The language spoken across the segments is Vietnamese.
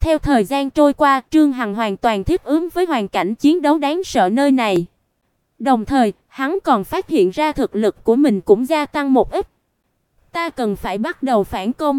Theo thời gian trôi qua, Trương Hằng hoàn toàn thích ứng với hoàn cảnh chiến đấu đáng sợ nơi này. Đồng thời, hắn còn phát hiện ra thực lực của mình cũng gia tăng một ít. Ta cần phải bắt đầu phản công.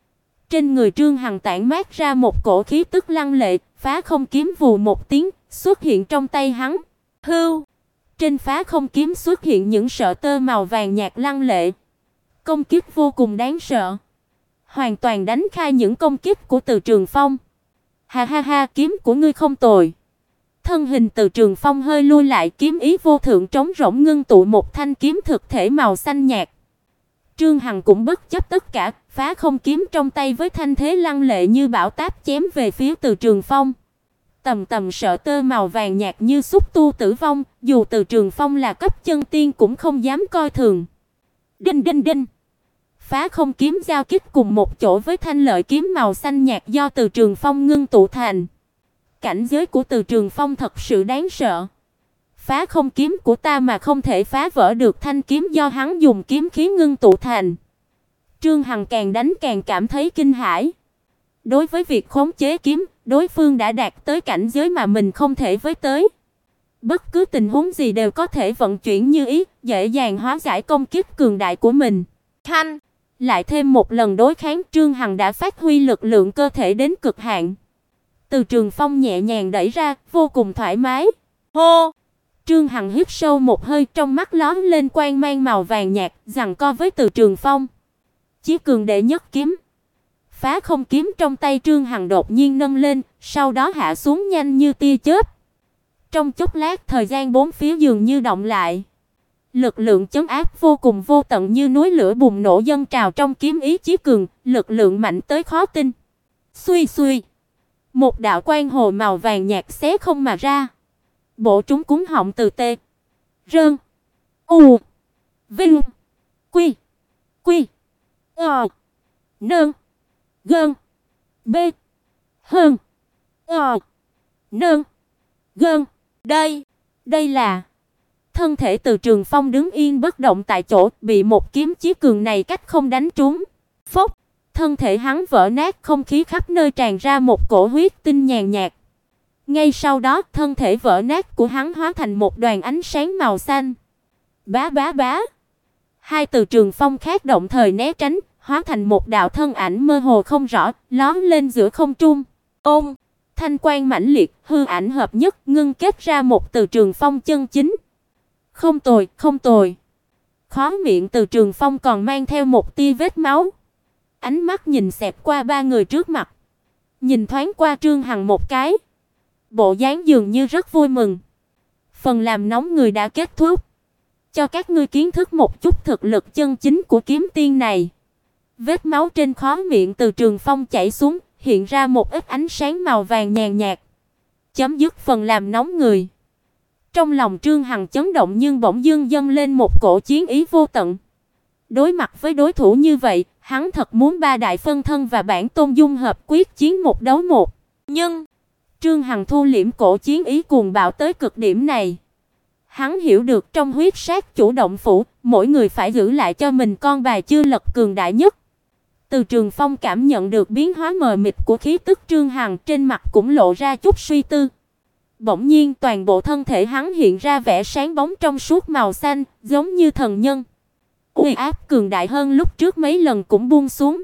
Trên người Trương Hằng tản mát ra một cổ khí tức lăng lệ, phá không kiếm vù một tiếng, xuất hiện trong tay hắn. Hưu! Trên phá không kiếm xuất hiện những sợi tơ màu vàng nhạt lăng lệ. Công kích vô cùng đáng sợ. Hoàn toàn đánh khai những công kích của Từ Trường Phong. Ha ha ha, kiếm của ngươi không tồi. Thân hình Từ Trường Phong hơi lui lại, kiếm ý vô thượng trống rỗng ngưng tụ một thanh kiếm thực thể màu xanh nhạt. Trương Hằng cũng bất chấp tất cả, phá không kiếm trong tay với thanh thế lăng lệ như bão táp chém về phía Từ Trường Phong. Tầm tầm sợi tơ màu vàng nhạt như xúc tu tử vong, dù Từ Trường Phong là cấp chân tiên cũng không dám coi thường. Đinh đinh đinh. Phá không kiếm giao kích cùng một chỗ với thanh lợi kiếm màu xanh nhạt do Từ Trường Phong ngưng tụ thành. Cảnh giới của Từ Trường Phong thật sự đáng sợ. Phá không kiếm của ta mà không thể phá vỡ được thanh kiếm do hắn dùng kiếm khí ngưng tụ thành. Trương Hằng càng đánh càng cảm thấy kinh hãi. Đối với việc khống chế kiếm, đối phương đã đạt tới cảnh giới mà mình không thể với tới. Bất cứ tình huống gì đều có thể vận chuyển như ý, dễ dàng hóa giải công kích cường đại của mình. Thanh, lại thêm một lần đối kháng, Trương Hằng đã phát huy lực lượng cơ thể đến cực hạn. Từ Trường Phong nhẹ nhàng đẩy ra, vô cùng thoải mái. Hô! Trương Hằng hít sâu một hơi, trong mắt lóe lên quang mang màu vàng nhạt, giằng co với Từ Trường Phong. Chí cường đệ nhất kiếm. Phá không kiếm trong tay Trương Hằng đột nhiên nâng lên, sau đó hạ xuống nhanh như tia chớp. Trong chốc lát, thời gian bốn phía dường như động lại. Lực lượng chấn áp vô cùng vô tận như núi lửa bùng nổ dâng trào trong kiếm ý chí cường, lực lượng mạnh tới khó tin. Xuy xuy, một đạo quang hồ màu vàng nhạt xé không mà ra. Bổ trúng cuống họng từ tê. Rơn. U. Vinh. Quy. Quy. Ờ. Nơn. Gơn. B. Hơn. Ờ. Nơn. Gơn. Đây là... Thân thể Từ Trường Phong đứng yên bất động tại chỗ, bị một kiếm chí cường này cách không đánh trúng. Phốc, thân thể hắn vỡ nát, không khí khắp nơi tràn ra một cổ huyết tinh nhàn nhạt. Ngay sau đó, thân thể vỡ nát của hắn hóa thành một đoàn ánh sáng màu xanh. Bá bá bá. Hai Từ Trường Phong khác đồng thời né tránh, hóa thành một đạo thân ảnh mơ hồ không rõ, lóe lên giữa không trung. Ôm, thanh quang mãnh liệt, hư ảnh hợp nhất, ngưng kết ra một Từ Trường Phong chân chính. Không tồi, không tồi. Khóe miệng Từ Trường Phong còn mang theo một tia vết máu. Ánh mắt nhìn xẹt qua ba người trước mặt, nhìn thoáng qua Trương Hằng một cái. Bộ dáng dường như rất vui mừng. Phần làm nóng người đã kết thúc. Cho các ngươi kiến thức một chút thực lực chân chính của kiếm tiên này. Vết máu trên khóe miệng Từ Trường Phong chảy xuống, hiện ra một ít ánh sáng màu vàng nhàn nhạt. Chấm dứt phần làm nóng người. Trong lòng Trương Hằng chấn động nhưng bỗng dưng dâng lên một cổ chiến ý vô tận. Đối mặt với đối thủ như vậy, hắn thật muốn ba đại phân thân và bản tôn dung hợp quyết chiến một đấu một. Nhưng Trương Hằng thu liễm cổ chiến ý cuồng bạo tới cực điểm này. Hắn hiểu được trong huyết sát chủ động phủ, mỗi người phải giữ lại cho mình con bài chưa lật cường đại nhất. Từ Trường Phong cảm nhận được biến hóa mờ mịt của khí tức Trương Hằng, trên mặt cũng lộ ra chút suy tư. Bỗng nhiên toàn bộ thân thể hắn hiện ra vẻ sáng bóng trong suốt màu xanh, giống như thần nhân. Uy áp cường đại hơn lúc trước mấy lần cũng buông xuống.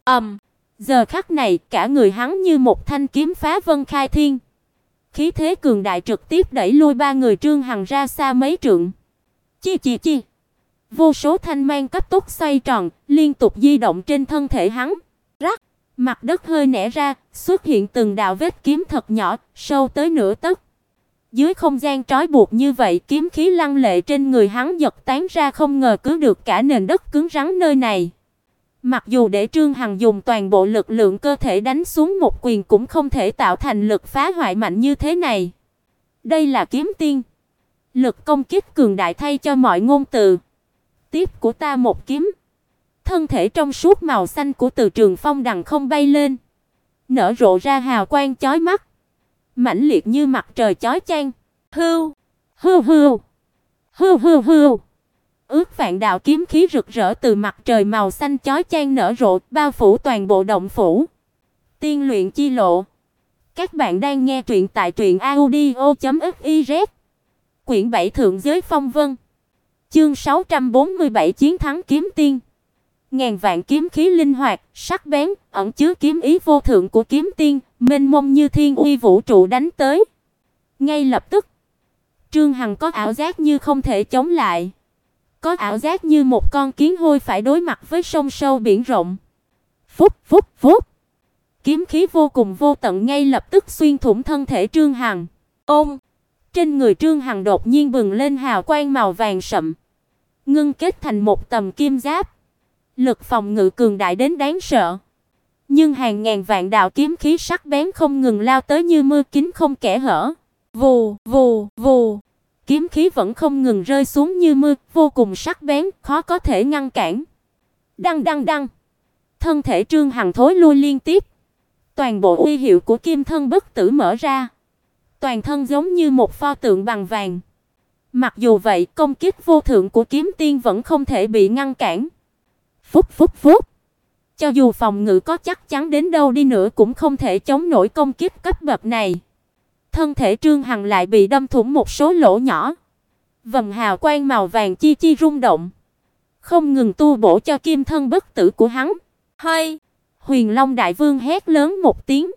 Giờ khắc này, cả người hắn như một thanh kiếm phá vân khai thiên. Khí thế cường đại trực tiếp đẩy lui ba người Trương Hằng ra xa mấy trượng. Chi chi chi. Vô số thanh mang cấp tốc xoay tròn, liên tục di động trên thân thể hắn. Rắc, mặt đất hơi nẻ ra, xuất hiện từng đạo vết kiếm thật nhỏ, sâu tới nửa tấc. Dưới không gian trói buộc như vậy, kiếm khí lăng lệ trên người hắn giật tán ra, không ngờ cứ được cả nền đất cứng rắn nơi này. Mặc dù để Trương Hằng dùng toàn bộ lực lượng cơ thể đánh xuống một quyền cũng không thể tạo thành lực phá hoại mạnh như thế này. Đây là kiếm tiên. Lực công kích cường đại thay cho mọi ngôn từ. Tiếp của ta một kiếm. Thân thể trong suốt màu xanh của Từ Trường Phong đằng không bay lên, nở rộ ra hào quang chói mắt, mãnh liệt như mặt trời chói chang. Hưu, hưu hưu, hưu hưu hưu. Ước vạn đạo kiếm khí rực rỡ từ mặt trời màu xanh chói chang nở rộ, bao phủ toàn bộ động phủ. Tiên luyện chi lộ. Các bạn đang nghe truyện tại truyệnaudio.fiz. Quyển 7 Thượng giới phong vân. Chương 647 Chiến thắng kiếm tiên. Ngàn vạn kiếm khí linh hoạt, sắc bén, ẩn chứa kiếm ý vô thượng của kiếm tiên, mênh mông như thiên uy vũ trụ đánh tới. Ngay lập tức, Trương Hằng có ảo giác như không thể chống lại. Có ảo giác như một con kiến hôi phải đối mặt với sông sâu biển rộng. Phút phút phút. Kiếm khí vô cùng vô tận ngay lập tức xuyên thủng thân thể Trương Hằng. Ôm, trên người Trương Hằng đột nhiên bừng lên hào quang màu vàng sậm, ngưng kết thành một tầng kim giáp. Lực phòng ngự cường đại đến đáng sợ. Nhưng hàng ngàn vạn đạo kiếm khí sắc bén không ngừng lao tới như mưa kính không kẽ hở. Vù, vù, vù. Kiếm khí vẫn không ngừng rơi xuống như mưa, vô cùng sắc bén, khó có thể ngăn cản. Đăng đăng đăng. Thân thể Trương Hằng thối lui liên tiếp. Toàn bộ uy hiệu của Kim Thân Bất Tử mở ra. Toàn thân giống như một pho tượng bằng vàng. Mặc dù vậy, công kích vô thượng của kiếm tiên vẫn không thể bị ngăn cản. Phút phút phút. Cho dù phòng ngự có chắc chắn đến đâu đi nữa cũng không thể chống nổi công kích cấp bậc này. Thân thể Trương Hằng lại bị đâm thủng một số lỗ nhỏ. Vầng hào quang màu vàng chi chi rung động, không ngừng tu bổ cho Kim Thân Bất Tử của hắn. Hay! Huyền Long Đại Vương hét lớn một tiếng.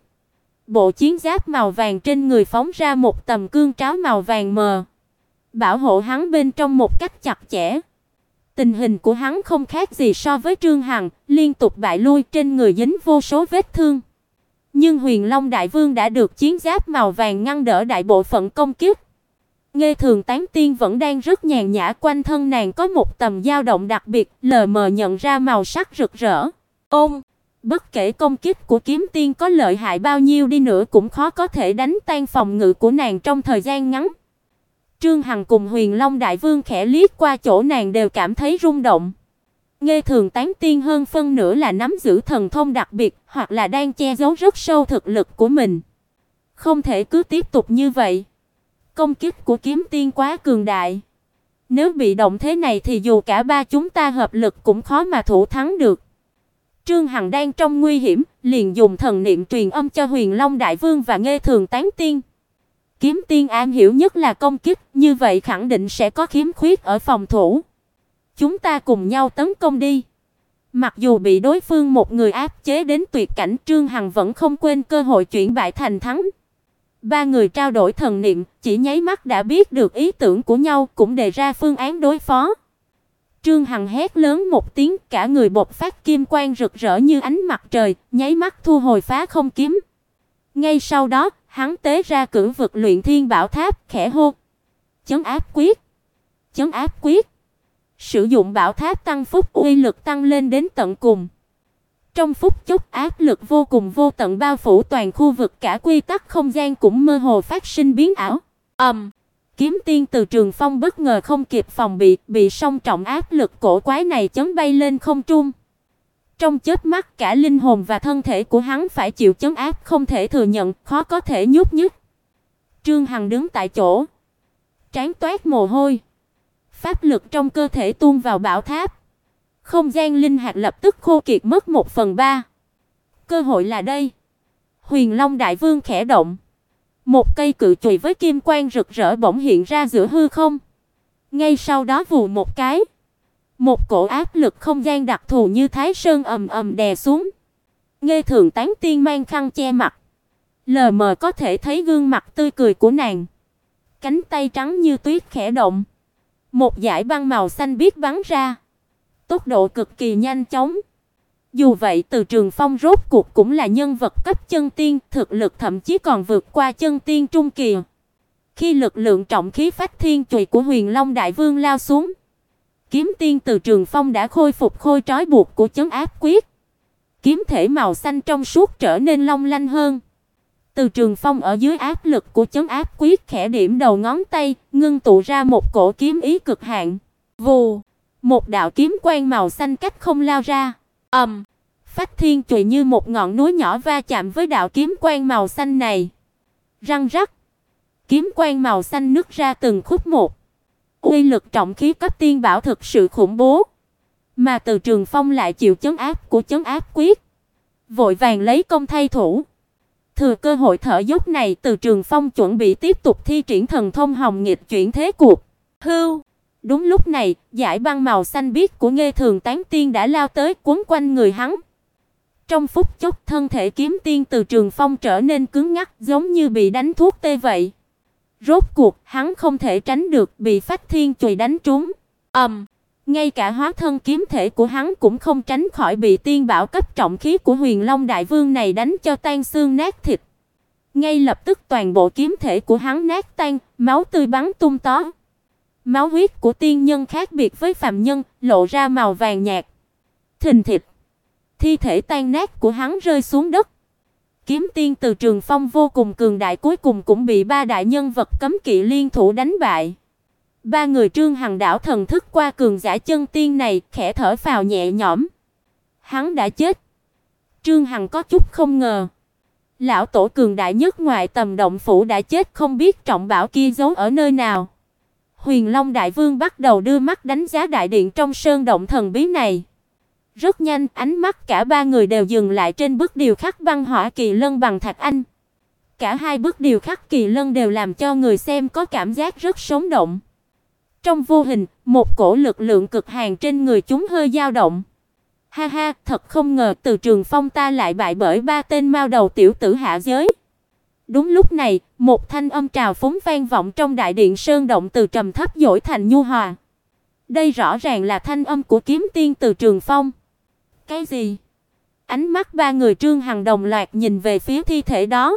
Bộ chiến giáp màu vàng trên người phóng ra một tầm cương tráo màu vàng mờ, bảo hộ hắn bên trong một cách chặt chẽ. Tình hình của hắn không khác gì so với Trương Hằng, liên tục bại lui, trên người dính vô số vết thương. Nhưng Huyền Long Đại Vương đã được chiến giáp màu vàng ngăn đỡ đại bộ phận công kích. Nghê Thường Tán Tiên vẫn đang rất nhàn nhã, quanh thân nàng có một tầm dao động đặc biệt, lờ mờ nhận ra màu sắc rực rỡ. Ôm, bất kể công kích của kiếm tiên có lợi hại bao nhiêu đi nữa cũng khó có thể đánh tan phòng ngự của nàng trong thời gian ngắn. Trương Hằng cùng Huyền Long Đại Vương khẽ liếc qua chỗ nàng đều cảm thấy rung động. Nghê Thường Tán Tiên hơn phân nửa là nắm giữ thần thông đặc biệt, hoặc là đang che giấu rất sâu thực lực của mình. Không thể cứ tiếp tục như vậy. Công kích của kiếm tiên quá cường đại. Nếu bị động thế này thì dù cả ba chúng ta hợp lực cũng khó mà thủ thắng được. Trương Hằng đang trong nguy hiểm, liền dùng thần niệm truyền âm cho Huyền Long Đại Vương và Nghê Thường Tán Tiên. Kiếm tiên am hiểu nhất là công kích, như vậy khẳng định sẽ có khiếm khuyết ở phòng thủ. Chúng ta cùng nhau tấn công đi. Mặc dù bị đối phương một người áp chế đến tuyệt cảnh, Trương Hằng vẫn không quên cơ hội chuyển bại thành thắng. Ba người trao đổi thần niệm, chỉ nháy mắt đã biết được ý tưởng của nhau, cũng đề ra phương án đối phó. Trương Hằng hét lớn một tiếng, cả người bộc phát kim quang rực rỡ như ánh mặt trời, nháy mắt thu hồi phá không kiếm. Ngay sau đó, hắn tế ra cửu vực luyện thiên bảo tháp, khẽ hô: "Chấn áp quyết! Chấn áp quyết!" Sử dụng bảo tháp tăng phúc, uy lực tăng lên đến tận cùng. Trong phút chốc, áp lực vô cùng vô tận bao phủ toàn khu vực, cả quy tắc không gian cũng mơ hồ phát sinh biến ảo. Kiếm tiên Từ Trường Phong bất ngờ không kịp phòng bị song trọng áp lực cổ quái này chấn bay lên không trung. Trong chớp mắt, cả linh hồn và thân thể của hắn phải chịu chấn áp không thể thừa nhận, khó có thể nhúc nhích. Trương Hằng đứng tại chỗ, trán toát mồ hôi. Pháp lực trong cơ thể tuôn vào bảo tháp. Không gian linh hạt lập tức khô kiệt mất 1/3. Cơ hội là đây. Huyền Long Đại Vương khẽ động. Một cây cự chùy với kim quang rực rỡ bỗng hiện ra giữa hư không. Ngay sau đó vù một cái, một cổ áp lực không gian đặc thù như Thái Sơn ầm ầm đè xuống. Nghê Thường Tán Tiên mang khăn che mặt, lờ mờ có thể thấy gương mặt tươi cười của nàng. Cánh tay trắng như tuyết khẽ động, một dải băng màu xanh biếc bắn ra, tốc độ cực kỳ nhanh chóng. Dù vậy, Từ Trường Phong rốt cuộc cũng là nhân vật cấp chân tiên, thực lực thậm chí còn vượt qua chân tiên trung kỳ. Khi lực lượng trọng khí phách thiên chùy của Huyền Long Đại Vương lao xuống, kiếm tiên Từ Trường Phong đã khôi phục khôi trói buộc của chấn áp quyết. Kiếm thể màu xanh trong suốt trở nên long lanh hơn. Từ Trường Phong ở dưới áp lực của chấn áp quyết khẽ điểm đầu ngón tay, ngưng tụ ra một cổ kiếm ý cực hạn. Vù, một đạo kiếm quang màu xanh cách không lao ra. Phách thiên chùy như một ngọn núi nhỏ va chạm với đạo kiếm quang màu xanh này. Răng rắc, kiếm quang màu xanh nứt ra từng khúc một. Uy lực trọng khí cấp tiên bảo thực sự khủng bố, mà Từ Trường Phong lại chịu chấn áp của chấn áp quyết, vội vàng lấy công thay thủ. Thừa cơ hội thở dốc này, Từ Trường Phong chuẩn bị tiếp tục thi triển thần thông hồng nghịch chuyển thế cuộc. Hưu. Đúng lúc này, dải băng màu xanh biếc của Nghê Thường Tán Tiên đã lao tới quấn quanh người hắn. Trong phút chốc, thân thể kiếm tiên Từ Trường Phong trở nên cứng ngắc, giống như bị đánh thuốc tê vậy. Rốt cuộc, hắn không thể tránh được, bị Phách Thiên chùy đánh trúng. Ngay cả hóa thân kiếm thể của hắn cũng không tránh khỏi bị tiên bảo cấp trọng khí của Huyền Long Đại Vương này đánh cho tan xương nát thịt. Ngay lập tức toàn bộ kiếm thể của hắn nát tan, máu tươi bắn tung tóe. Máu huyết của tiên nhân khác biệt với phàm nhân, lộ ra màu vàng nhạt. Thình thịch. Thi thể tan nát của hắn rơi xuống đất. Kiếm tiên Từ Trường Phong vô cùng cường đại cuối cùng cũng bị ba đại nhân vật cấm kỵ liên thủ đánh bại. Ba người Trương Hằng đảo thần thức qua cường giả chân tiên này, khẽ thở phào nhẹ nhõm. Hắn đã chết. Trương Hằng có chút không ngờ. Lão tổ cường đại nhất ngoài tầm động phủ đã chết, không biết trọng bảo kia giấu ở nơi nào. Huyền Long Đại Vương bắt đầu đưa mắt đánh giá đại điện trong sơn động thần bí này. Rất nhanh, ánh mắt cả ba người đều dừng lại trên bức điêu khắc băng hỏa kỳ lân bằng thạch anh. Cả hai bức điêu khắc kỳ lân đều làm cho người xem có cảm giác rất sống động. Trong vô hình, một cổ lực lượng cực hàn trên người chúng hơi dao động. Ha ha, thật không ngờ Từ Trường Phong ta lại bại bởi ba tên mao đầu tiểu tử hạ giới. Đúng lúc này, một thanh âm trào phúng vang vọng trong đại điện sơn động, từ trầm thấp dội thành nhu hòa. Đây rõ ràng là thanh âm của kiếm tiên Từ Trường Phong. Cái gì? Ánh mắt ba người Trương Hằng đồng loạt nhìn về phía thi thể đó.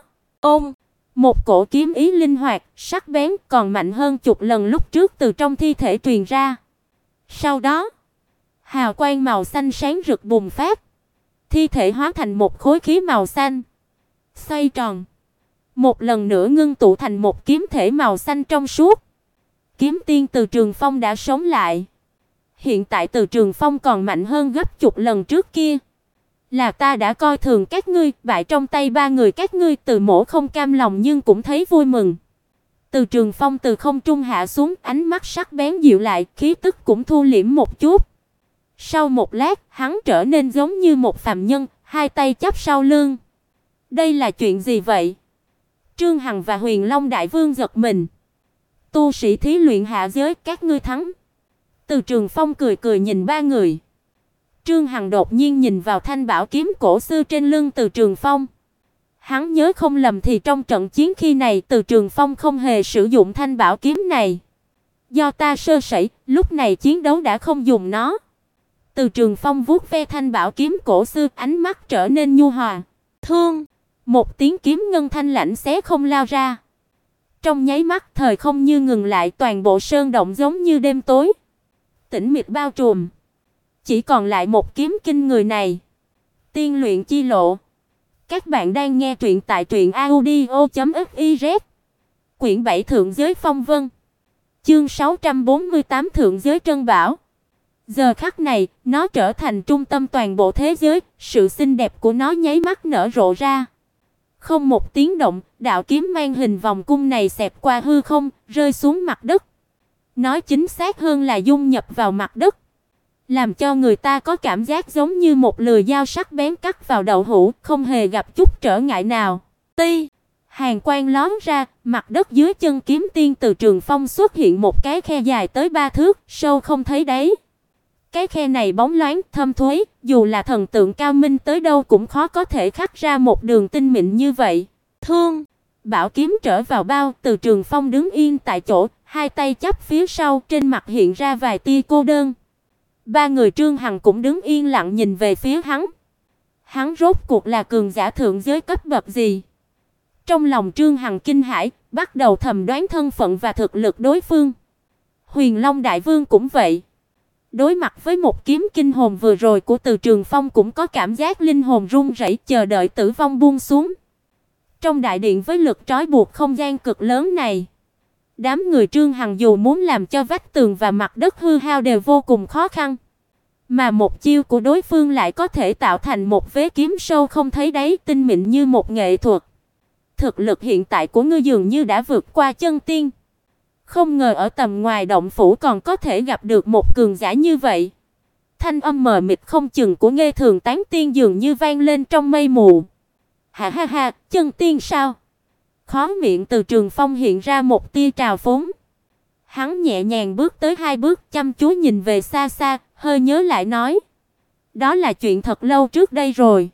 Một cổ kiếm ý linh hoạt, sắc bén còn mạnh hơn chục lần lúc trước từ trong thi thể truyền ra. Sau đó, hào quang màu xanh sáng rực bùng phát. Thi thể hóa thành một khối khí màu xanh, xoay tròn, một lần nữa ngưng tụ thành một kiếm thể màu xanh trong suốt. Kiếm tiên Từ Trường Phong đã sống lại. Hiện tại Từ Trường Phong còn mạnh hơn gấp chục lần trước kia. Là ta đã coi thường các ngươi, bại trong tay ba người các ngươi. Từ Mỗ không cam lòng nhưng cũng thấy vui mừng. Từ Trường Phong từ không trung hạ xuống, ánh mắt sắc bén dịu lại, khí tức cũng thu liễm một chút. Sau một lát, hắn trở nên giống như một phàm nhân, hai tay chắp sau lưng. Đây là chuyện gì vậy? Trương Hằng và Huyền Long Đại Vương giật mình. Tu sĩ thí luyện hạ giới, các ngươi thắng. Từ Trường Phong cười cười nhìn ba người. Trương Hằng đột nhiên nhìn vào thanh bảo kiếm cổ xưa trên lưng Từ Trường Phong. Hắn nhớ không lầm thì trong trận chiến khi này Từ Trường Phong không hề sử dụng thanh bảo kiếm này. Do ta sơ sẩy, lúc này chiến đấu đã không dùng nó. Từ Trường Phong vuốt ve thanh bảo kiếm cổ xưa, ánh mắt trở nên nhu hòa. Thương! Một tiếng kiếm ngân thanh lạnh xé không lao ra. Trong nháy mắt thời không như ngừng lại, toàn bộ sơn động giống như đêm tối. Tĩnh mịch bao trùm. Chỉ còn lại một kiếm kinh người này. Tiên luyện chi lộ. Các bạn đang nghe truyện tại truyệnaudio.fiz. Quyển 7 Thượng giới phong vân. Chương 648 Thượng giới trân bảo. Giờ khắc này, nó trở thành trung tâm toàn bộ thế giới, sự xinh đẹp của nó nháy mắt nở rộ ra. Không một tiếng động, đạo kiếm mang hình vòng cung này xẹt qua hư không, rơi xuống mặt đất. Nói chính xác hơn là dung nhập vào mặt đất, làm cho người ta có cảm giác giống như một lưỡi dao sắc bén cắt vào đậu hũ, không hề gặp chút trở ngại nào. Hàn quang lóe ra, mặt đất dưới chân kiếm tiên Từ Trường Phong xuất hiện một cái khe dài tới 3 thước, sâu không thấy đáy. Cái khe này bóng loáng, thâm thúy, dù là thần tượng cao minh tới đâu cũng khó có thể khắc ra một đường tinh mịn như vậy. Thương! Bảo kiếm trở vào bao, Từ Trường Phong đứng yên tại chỗ, hai tay chắp phía sau, trên mặt hiện ra vài tia cô đơn. Ba người Trương Hằng cũng đứng yên lặng nhìn về phía hắn. Hắn rốt cuộc là cường giả thượng giới cấp bậc gì? Trong lòng Trương Hằng kinh hãi, bắt đầu thầm đoán thân phận và thực lực đối phương. Huyền Long Đại Vương cũng vậy. Đối mặt với một kiếm kinh hồn vừa rồi của Từ Trường Phong cũng có cảm giác linh hồn run rẩy, chờ đợi tử vong buông xuống. Trong đại điện với lực trói buộc không gian cực lớn này, đám người Trương Hằng dù muốn làm cho vách tường và mặt đất hư hao đều vô cùng khó khăn. Mà một chiêu của đối phương lại có thể tạo thành một vế kiếm sâu không thấy đáy, tinh mịn như một nghệ thuật. Thực lực hiện tại của ngươi dường như đã vượt qua chân tiên. Không ngờ ở tầm ngoài động phủ còn có thể gặp được một cường giả như vậy. Thanh âm mờ mịt không chừng của Nghê Thường Tán Tiên dường như vang lên trong mây mù. Ha ha ha, chân tiên sao? Khóe miệng Từ Trường Phong hiện ra một tia trào phúng. Hắn nhẹ nhàng bước tới 2 bước, chăm chú nhìn về xa xa, hơi nhớ lại nói: "Đó là chuyện thật lâu trước đây rồi."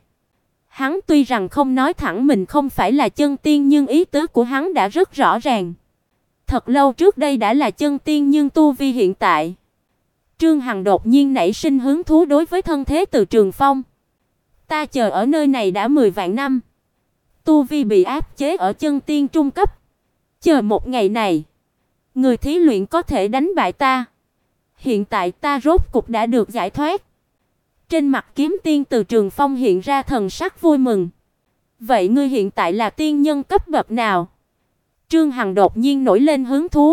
Hắn tuy rằng không nói thẳng mình không phải là chân tiên, nhưng ý tứ của hắn đã rất rõ ràng. Thật lâu trước đây đã là chân tiên, nhưng tu vi hiện tại. Trương Hằng đột nhiên nảy sinh hứng thú đối với thân thế Từ Trường Phong. Ta chờ ở nơi này đã 10 vạn năm, tu vi bị áp chế ở chân tiên trung cấp. Chờ một ngày này, người thí luyện có thể đánh bại ta. Hiện tại ta rốt cục đã được giải thoát. Trên mặt kiếm tiên Từ Trường Phong hiện ra thần sắc vui mừng. Vậy ngươi hiện tại là tiên nhân cấp bậc nào? Trương Hằng đột nhiên nổi lên hứng thú.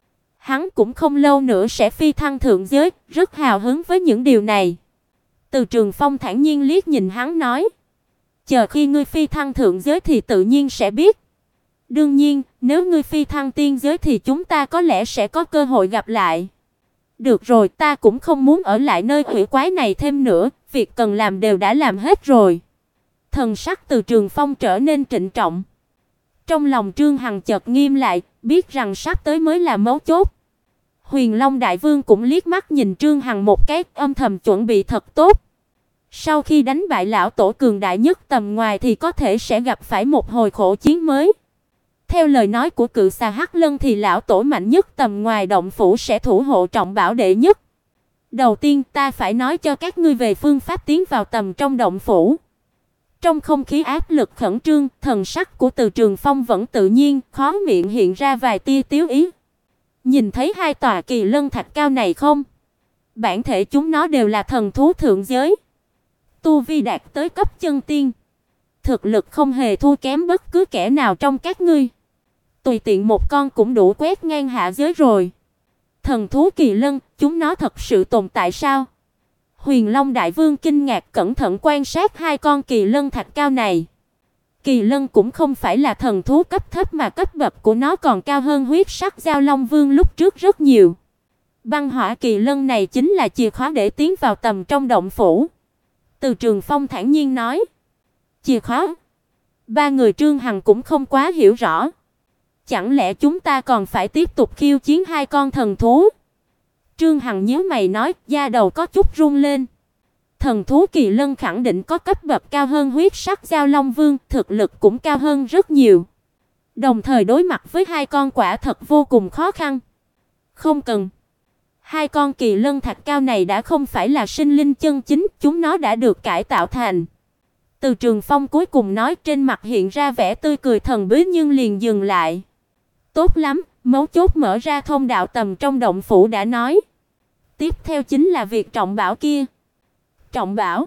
Hắn cũng không lâu nữa sẽ phi thăng thượng giới, rất hào hứng với những điều này. Từ Trường Phong thản nhiên liếc nhìn hắn nói: "Chờ khi ngươi phi thăng thượng giới thì tự nhiên sẽ biết. Đương nhiên, nếu ngươi phi thăng tiên giới thì chúng ta có lẽ sẽ có cơ hội gặp lại." "Được rồi, ta cũng không muốn ở lại nơi quỷ quái này thêm nữa, việc cần làm đều đã làm hết rồi." Thần sắc Từ Trường Phong trở nên trịnh trọng. Trong lòng Trương Hằng chợt nghiêm lại, biết rằng sắp tới mới là mấu chốt. Huyền Long Đại Vương cũng liếc mắt nhìn Trương Hằng một cái, âm thầm chuẩn bị thật tốt. Sau khi đánh bại lão tổ cường đại nhất tầm ngoài thì có thể sẽ gặp phải một hồi khổ chiến mới. Theo lời nói của cự xà Hắc Lân thì lão tổ mạnh nhất tầm ngoài động phủ sẽ thủ hộ trọng bảo đệ nhất. Đầu tiên ta phải nói cho các ngươi về phương pháp tiến vào tầm trong động phủ. Trong không khí áp lực khẩn trương, thần sắc của Từ Trường Phong vẫn tự nhiên, khóe miệng hiện ra vài tia tiếu ý. Nhìn thấy 2 tòa kỳ lân thạch cao này không? Bản thể chúng nó đều là thần thú thượng giới. Tu vi đạt tới cấp chân tiên. Thực lực không hề thua kém bất cứ kẻ nào trong các ngươi. Tùy tiện một con cũng đủ quét ngang hạ giới rồi. Thần thú kỳ lân, chúng nó thật sự tồn tại sao? Huyền Long Đại Vương kinh ngạc cẩn thận quan sát 2 con kỳ lân thạch cao này. Kỳ lân cũng không phải là thần thú cấp thấp mà cấp bậc của nó còn cao hơn huyết sắc giao long vương lúc trước rất nhiều. Băng hỏa kỳ lân này chính là chìa khóa để tiến vào tầm trong động phủ. Từ Trường Phong thản nhiên nói. Chìa khóa? 3 người Trương Hằng cũng không quá hiểu rõ. Chẳng lẽ chúng ta còn phải tiếp tục khiêu chiến 2 con thần thú? Trương Hằng nhíu mày nói, da đầu có chút run lên. Thần thú kỳ lân khẳng định có cấp bậc cao hơn huyết sắc giao long vương, thực lực cũng cao hơn rất nhiều. Đồng thời đối mặt với 2 con quả thật vô cùng khó khăn. Không cần. 2 con kỳ lân thạch cao này đã không phải là sinh linh chân chính, chúng nó đã được cải tạo thành. Từ Trường Phong cuối cùng nói, trên mặt hiện ra vẻ tươi cười thần bí nhưng liền dừng lại. Tốt lắm, mấu chốt mở ra thông đạo tầm trong động phủ đã nói. Tiếp theo chính là việc trọng bảo kia. Trọng bảo?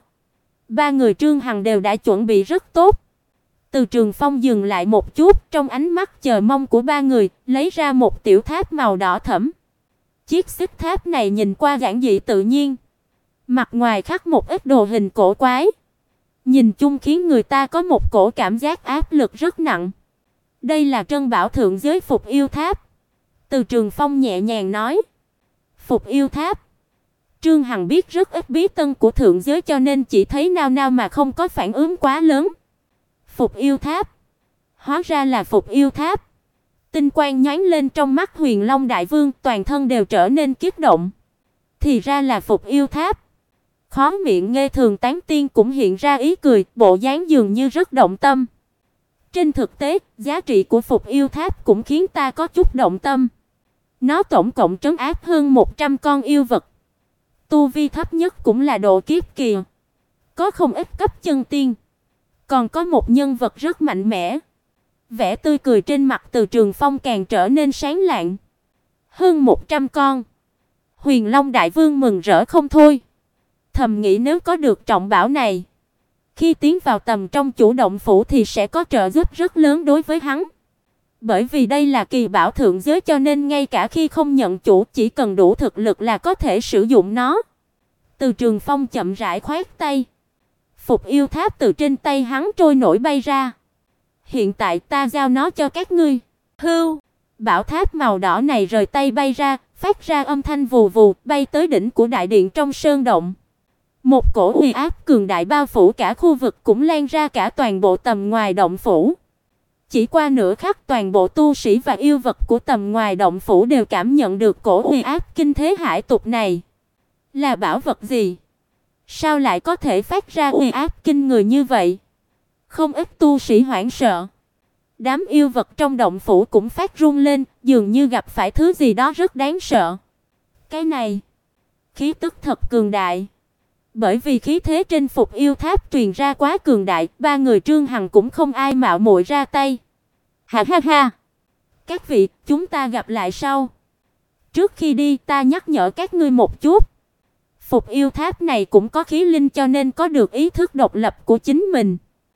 3 người Trương Hằng đều đã chuẩn bị rất tốt. Từ Trường Phong dừng lại một chút, trong ánh mắt chờ mong của 3 người, lấy ra một tiểu tháp màu đỏ thẫm. Chiếc xích tháp này nhìn qua giản dị tự nhiên, mặt ngoài khắc một ít đồ hình cổ quái, nhìn chung khiến người ta có một cổ cảm giác áp lực rất nặng. Đây là trân bảo thượng giới Phục Yêu Tháp. Từ Trường Phong nhẹ nhàng nói. Phục Yêu Tháp. Trương Hằng biết rất ít bí tân của thượng giới cho nên chỉ thấy nao nao mà không có phản ứng quá lớn. Phục Yêu Tháp. Hóa ra là Phục Yêu Tháp. Tinh quang nhoáng lên trong mắt Huyền Long Đại Vương, toàn thân đều trở nên kích động. Thì ra là Phục Yêu Tháp. Khóe miệng Nghê Thường Tán Tiên cũng hiện ra ý cười, bộ dáng dường như rất động tâm. Trên thực tế, giá trị của Phục Yêu Tháp cũng khiến ta có chút động tâm. Nó tổng cộng trấn áp hơn 100 con yêu vật. Tu vi thấp nhất cũng là độ kiếp kỳ. Có không ít cấp chân tiên. Còn có một nhân vật rất mạnh mẽ. Vẻ tươi cười trên mặt Từ Trường Phong càng trở nên sáng lạng. Hơn 100 con. Huyền Long Đại Vương mừng rỡ không thôi. Thầm nghĩ nếu có được trọng bảo này, khi tiến vào tầm trong chủ động phủ thì sẽ có trợ giúp rất lớn đối với hắn. Bởi vì đây là kỳ bảo thượng giới cho nên ngay cả khi không nhận chủ, chỉ cần đủ thực lực là có thể sử dụng nó. Từ Trường Phong chậm rãi khoát tay. Phục Yêu Tháp từ trên tay hắn trôi nổi bay ra. Hiện tại ta giao nó cho các ngươi. Hưu. Bảo tháp màu đỏ này rời tay bay ra, phát ra âm thanh vù vù, bay tới đỉnh của đại điện trong sơn động. Một cổ uy áp cường đại bao phủ cả khu vực, cũng lan ra cả toàn bộ tầm ngoài động phủ. Chỉ qua nửa khắc, toàn bộ tu sĩ và yêu vật của tầm ngoài động phủ đều cảm nhận được cổ uy áp kinh thế hải tục này. Là bảo vật gì? Sao lại có thể phát ra uy áp kinh người như vậy? Không ít tu sĩ hoảng sợ. Đám yêu vật trong động phủ cũng phát run lên, dường như gặp phải thứ gì đó rất đáng sợ. Cái này, khí tức thật cường đại. Bởi vì khí thế trên Phục Yêu Tháp truyền ra quá cường đại, ba người Trương Hằng cũng không ai mạo muội ra tay. Ha ha ha. Các vị, chúng ta gặp lại sau. Trước khi đi, ta nhắc nhở các ngươi một chút. Phục Yêu Tháp này cũng có khí linh, cho nên có được ý thức độc lập của chính mình.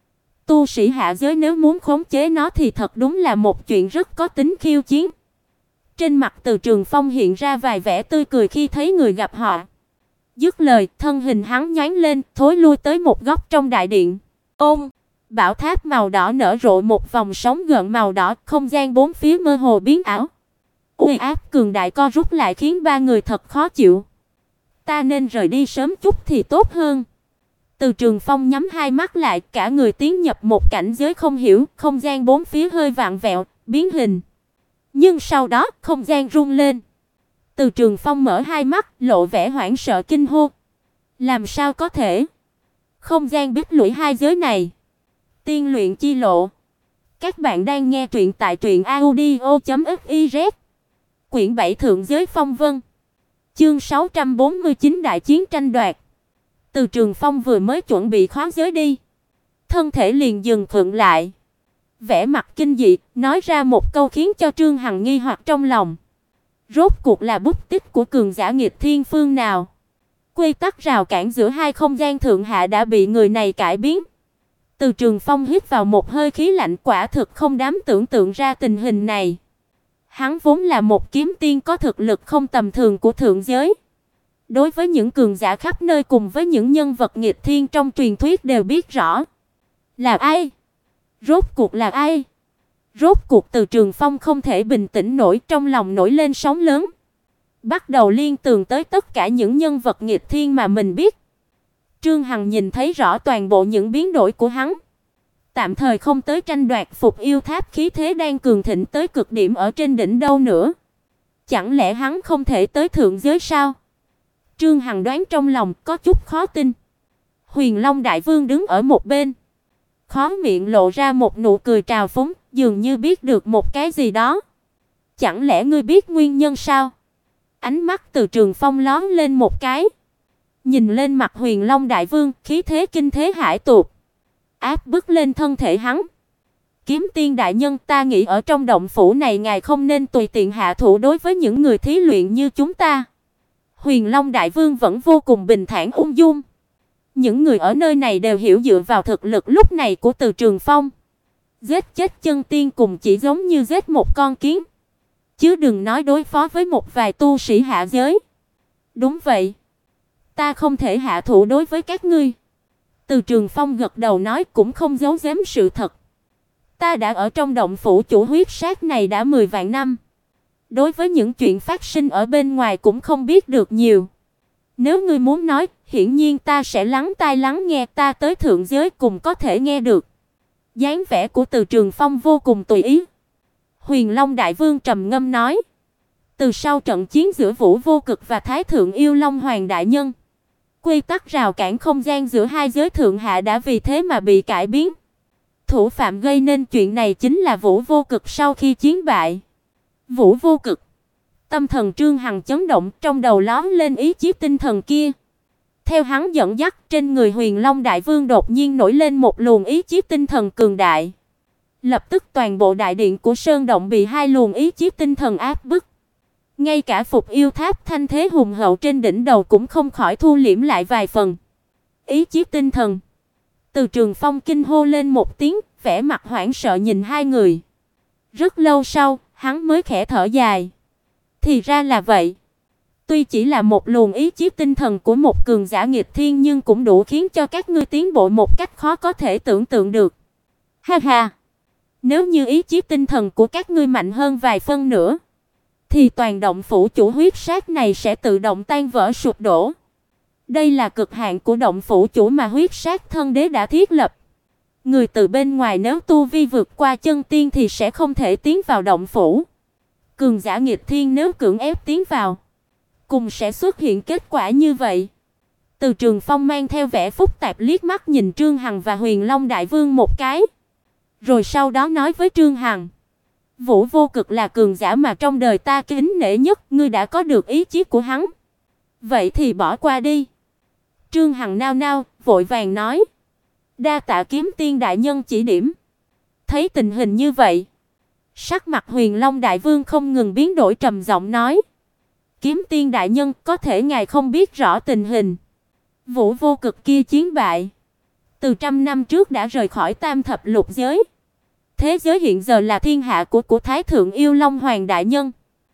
Tu sĩ hạ giới nếu muốn khống chế nó thì thật đúng là một chuyện rất có tính khiêu chiến. Trên mặt Từ Trường Phong hiện ra vài vẻ tươi cười khi thấy người gặp họ. Dứt lời, thân hình hắn nhoáng lên, thối lui tới một góc trong đại điện. Ôm, bảo tháp màu đỏ nở rộ một vòng sóng gợn màu đỏ, không gian bốn phía mơ hồ biến ảo. Uy áp cường đại co rút lại khiến ba người thật khó chịu. Ta nên rời đi sớm chút thì tốt hơn. Từ Trường Phong nhắm hai mắt lại, cả người tiến nhập một cảnh giới không hiểu, không gian bốn phía hơi vặn vẹo, biến hình. Nhưng sau đó, không gian rung lên. Từ Trường Phong mở hai mắt, lộ vẻ hoảng sợ kinh hô. Làm sao có thể? Không gian biết lũy hai giới này. Tiên luyện chi lộ. Các bạn đang nghe truyện tại truyệnaudio.fiz. Quyển 7 Thượng giới phong vân. Chương 649 Đại chiến tranh đoạt. Từ Trường Phong vừa mới chuẩn bị khóa giới đi, thân thể liền dừng khựng lại. Vẻ mặt kinh dị, nói ra một câu khiến cho Trương Hằng nghi hoặc trong lòng. Rốt cuộc là bút tích của cường giả nghịch thiên phương nào? Quy tắc rào cản giữa hai không gian thượng hạ đã bị người này cải biến. Từ Trường Phong hít vào một hơi khí lạnh, quả thực không dám tưởng tượng ra tình hình này. Hắn vốn là một kiếm tiên có thực lực không tầm thường của thượng giới. Đối với những cường giả khắp nơi cùng với những nhân vật nghịch thiên trong truyền thuyết đều biết rõ. Là ai? Rốt cuộc là ai? Rốt cuộc Từ Trường Phong không thể bình tĩnh nổi, trong lòng nổi lên sóng lớn. Bắt đầu liên tưởng tới tất cả những nhân vật nghịch thiên mà mình biết. Trương Hằng nhìn thấy rõ toàn bộ những biến đổi của hắn. Tạm thời không tới tranh đoạt Phục Yêu Tháp, khí thế đang cường thịnh tới cực điểm ở trên đỉnh đâu nữa. Chẳng lẽ hắn không thể tới thượng giới sao? Trương Hằng đoán trong lòng, có chút khó tin. Huyền Long Đại Vương đứng ở một bên, khóe miệng lộ ra một nụ cười trào phúng, dường như biết được một cái gì đó. Chẳng lẽ ngươi biết nguyên nhân sao? Ánh mắt Từ Trường Phong lóe lên một cái, nhìn lên mặt Huyền Long Đại Vương, khí thế kinh thế hải tuột, áp bức lên thân thể hắn. Kiếm tiên đại nhân, ta nghĩ ở trong động phủ này ngài không nên tùy tiện hạ thủ đối với những người thí luyện như chúng ta. Huyền Long Đại Vương vẫn vô cùng bình thản ung dung. Những người ở nơi này đều hiểu dựa vào thực lực lúc này của Từ Trường Phong, giết chết chân tiên cùng chỉ giống như giết một con kiến, chứ đừng nói đối phó với một vài tu sĩ hạ giới. Đúng vậy, ta không thể hạ thủ đối với các ngươi. Từ Trường Phong gật đầu nói, cũng không giấu giếm sự thật. Ta đã ở trong động phủ chủ huyết sát này đã 10 vạn năm. Đối với những chuyện phát sinh ở bên ngoài cũng không biết được nhiều. Nếu ngươi muốn nói, hiển nhiên ta sẽ lắng tai lắng nghe, ta tới thượng giới cùng có thể nghe được. Dáng vẻ của Từ Trường Phong vô cùng tùy ý. Huyền Long Đại Vương trầm ngâm nói, từ sau trận chiến giữa Vũ Vô Cực và Thái Thượng Yêu Long Hoàng đại nhân, quy tắc rào cản không gian giữa hai giới thượng hạ đã vì thế mà bị cải biến. Thủ phạm gây nên chuyện này chính là Vũ Vô Cực sau khi chiến bại. Vũ Vô Cực. Tâm thần Trương Hằng chấn động, trong đầu lóe lên ý chí tinh thần kia. Theo hắn dẫn dắt, trên người Huyền Long Đại Vương đột nhiên nổi lên một luồng ý chí tinh thần cường đại. Lập tức toàn bộ đại điện của sơn động bị hai luồng ý chí tinh thần áp bức. Ngay cả Phục Yêu Tháp thanh thế hùng hậu trên đỉnh đầu cũng không khỏi thu liễm lại vài phần. Ý chí tinh thần. Từ Trường Phong kinh hô lên một tiếng, vẻ mặt hoảng sợ nhìn hai người. Rất lâu sau, hắn mới khẽ thở dài. Thì ra là vậy. Tuy chỉ là một luồng ý chí tinh thần của một cường giả nghịch thiên, nhưng cũng đủ khiến cho các ngươi tiến bộ một cách khó có thể tưởng tượng được. Ha ha. Nếu như ý chí tinh thần của các ngươi mạnh hơn vài phân nữa, thì toàn động phủ chủ huyết sát này sẽ tự động tan vỡ sụp đổ. Đây là cực hạn của động phủ chủ mà Huyết Sát Thân Đế đã thiết lập. Người từ bên ngoài nếu tu vi vượt qua chân tiên thì sẽ không thể tiến vào động phủ. Cường giả nghịch thiên nếu cưỡng ép tiến vào, cùng sẽ xuất hiện kết quả như vậy. Từ Trường Phong mang theo vẻ phức tạp liếc mắt nhìn Trương Hằng và Huyền Long Đại Vương một cái, rồi sau đó nói với Trương Hằng: Vũ Vô Cực là cường giả mà trong đời ta kính nể nhất, ngươi đã có được ý chí của hắn, vậy thì bỏ qua đi. Trương Hằng nao nao, vội vàng nói: Đa tạ Kiếm Tiên đại nhân chỉ điểm. Thấy tình hình như vậy, sắc mặt Huyền Long Đại Vương không ngừng biến đổi, trầm giọng nói: Kiếm Tiên đại nhân, có thể ngài không biết rõ tình hình. Vũ Vô Cực kia chiến bại, từ 100 năm trước đã rời khỏi Tam thập lục giới. Thế giới hiện giờ là thiên hạ của Thái thượng Yêu Long Hoàng đại nhân.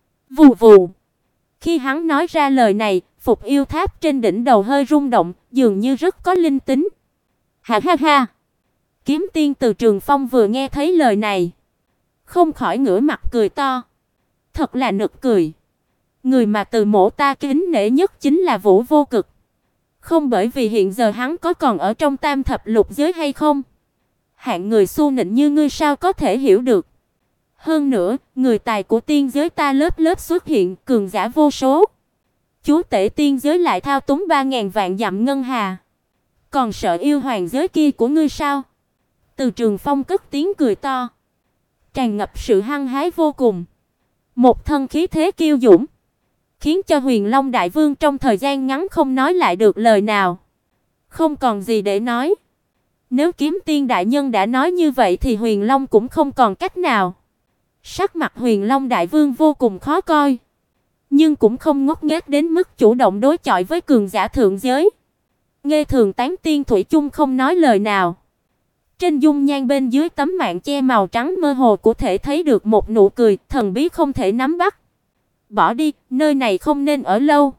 Vù vù. Khi hắn nói ra lời này, Phục Yêu Tháp trên đỉnh đầu hơi rung động, dường như rất có linh tính. Ha ha ha. Kiếm Tiên Từ Trường Phong vừa nghe thấy lời này, không khỏi ngửa mặt cười to. Thật là nực cười. Người mà từ mộ ta kính nể nhất chính là Vũ Vô Cực. Không bởi vì hiện giờ hắn có còn ở trong Tam thập lục giới hay không. Hạng người xu nịnh như ngươi sao có thể hiểu được. Hơn nữa, người tài của tiên giới ta lớp lớp xuất hiện, cường giả vô số. Chúa tể tiên giới lại thao túng 3000 vạn dặm ngân hà. Còn sợ yêu hoàng giới kia của ngươi sao? Từ Trường Phong cất tiếng cười to, tràn ngập sự hăng hái vô cùng. Một thân khí thế kiêu dũng, khiến cho Huyền Long Đại Vương trong thời gian ngắn không nói lại được lời nào. Không còn gì để nói. Nếu Kiếm Tiên đại nhân đã nói như vậy thì Huyền Long cũng không còn cách nào. Sắc mặt Huyền Long Đại Vương vô cùng khó coi, nhưng cũng không ngốc nghếch đến mức chủ động đối chọi với cường giả thượng giới. Nghe Thường Tán Tiên thủy chung không nói lời nào. Trên dung nhan bên dưới tấm màn che màu trắng mơ hồ của thể thấy được một nụ cười thần bí không thể nắm bắt. Bỏ đi, nơi này không nên ở lâu.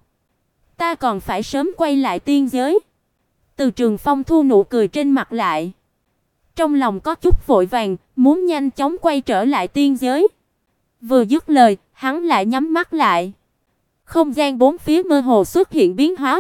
Ta còn phải sớm quay lại tiên giới. Từ Trường Phong thu nụ cười trên mặt lại. Trong lòng có chút vội vàng, muốn nhanh chóng quay trở lại tiên giới. Vừa dứt lời, hắn lại nhắm mắt lại. Không gian bốn phía mơ hồ xuất hiện biến hóa.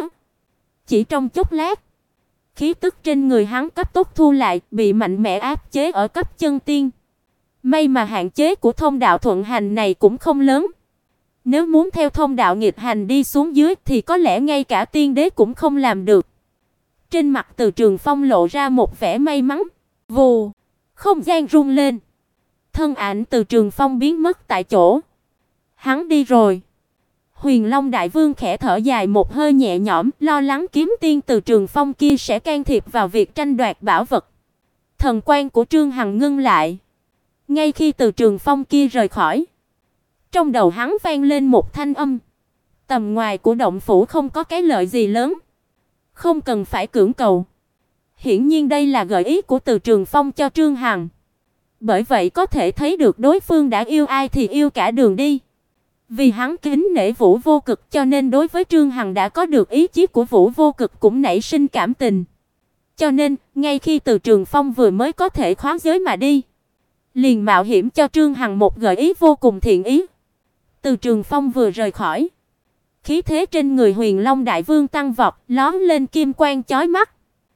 Chỉ trong chốc lát, khí tức trên người hắn cấp tốc thu lại, bị mạnh mẽ áp chế ở cấp chân tiên. May mà hạn chế của thông đạo thuận hành này cũng không lớn. Nếu muốn theo thông đạo nghịch hành đi xuống dưới thì có lẽ ngay cả tiên đế cũng không làm được. Trên mặt Từ Trường Phong lộ ra một vẻ may mắn. Vù, không gian rung lên. Thân ảnh Từ Trường Phong biến mất tại chỗ. Hắn đi rồi. Huyền Long Đại Vương khẽ thở dài một hơi nhẹ nhõm, lo lắng Kiếm Tiên Từ Trường Phong kia sẽ can thiệp vào việc tranh đoạt bảo vật. Thần quan của Trương Hằng ngưng lại. Ngay khi Từ Trường Phong kia rời khỏi, trong đầu hắn vang lên một thanh âm. Tầm ngoài của động phủ không có cái lợi gì lớn, không cần phải cưỡng cầu. Hiển nhiên đây là gợi ý của Từ Trường Phong cho Trương Hằng. Bởi vậy có thể thấy được đối phương đã yêu ai thì yêu cả đường đi. Vì hắn kính nể Vũ Vô Cực cho nên đối với Trương Hằng đã có được ý chí của Vũ Vô Cực cũng nảy sinh cảm tình. Cho nên, ngay khi Từ Trường Phong vừa mới có thể khóa giới mà đi, liền mạo hiểm cho Trương Hằng một gợi ý vô cùng thiện ý. Từ Trường Phong vừa rời khỏi, khí thế trên người Huyền Long Đại Vương tăng vọt, lóe lên kim quang chói mắt.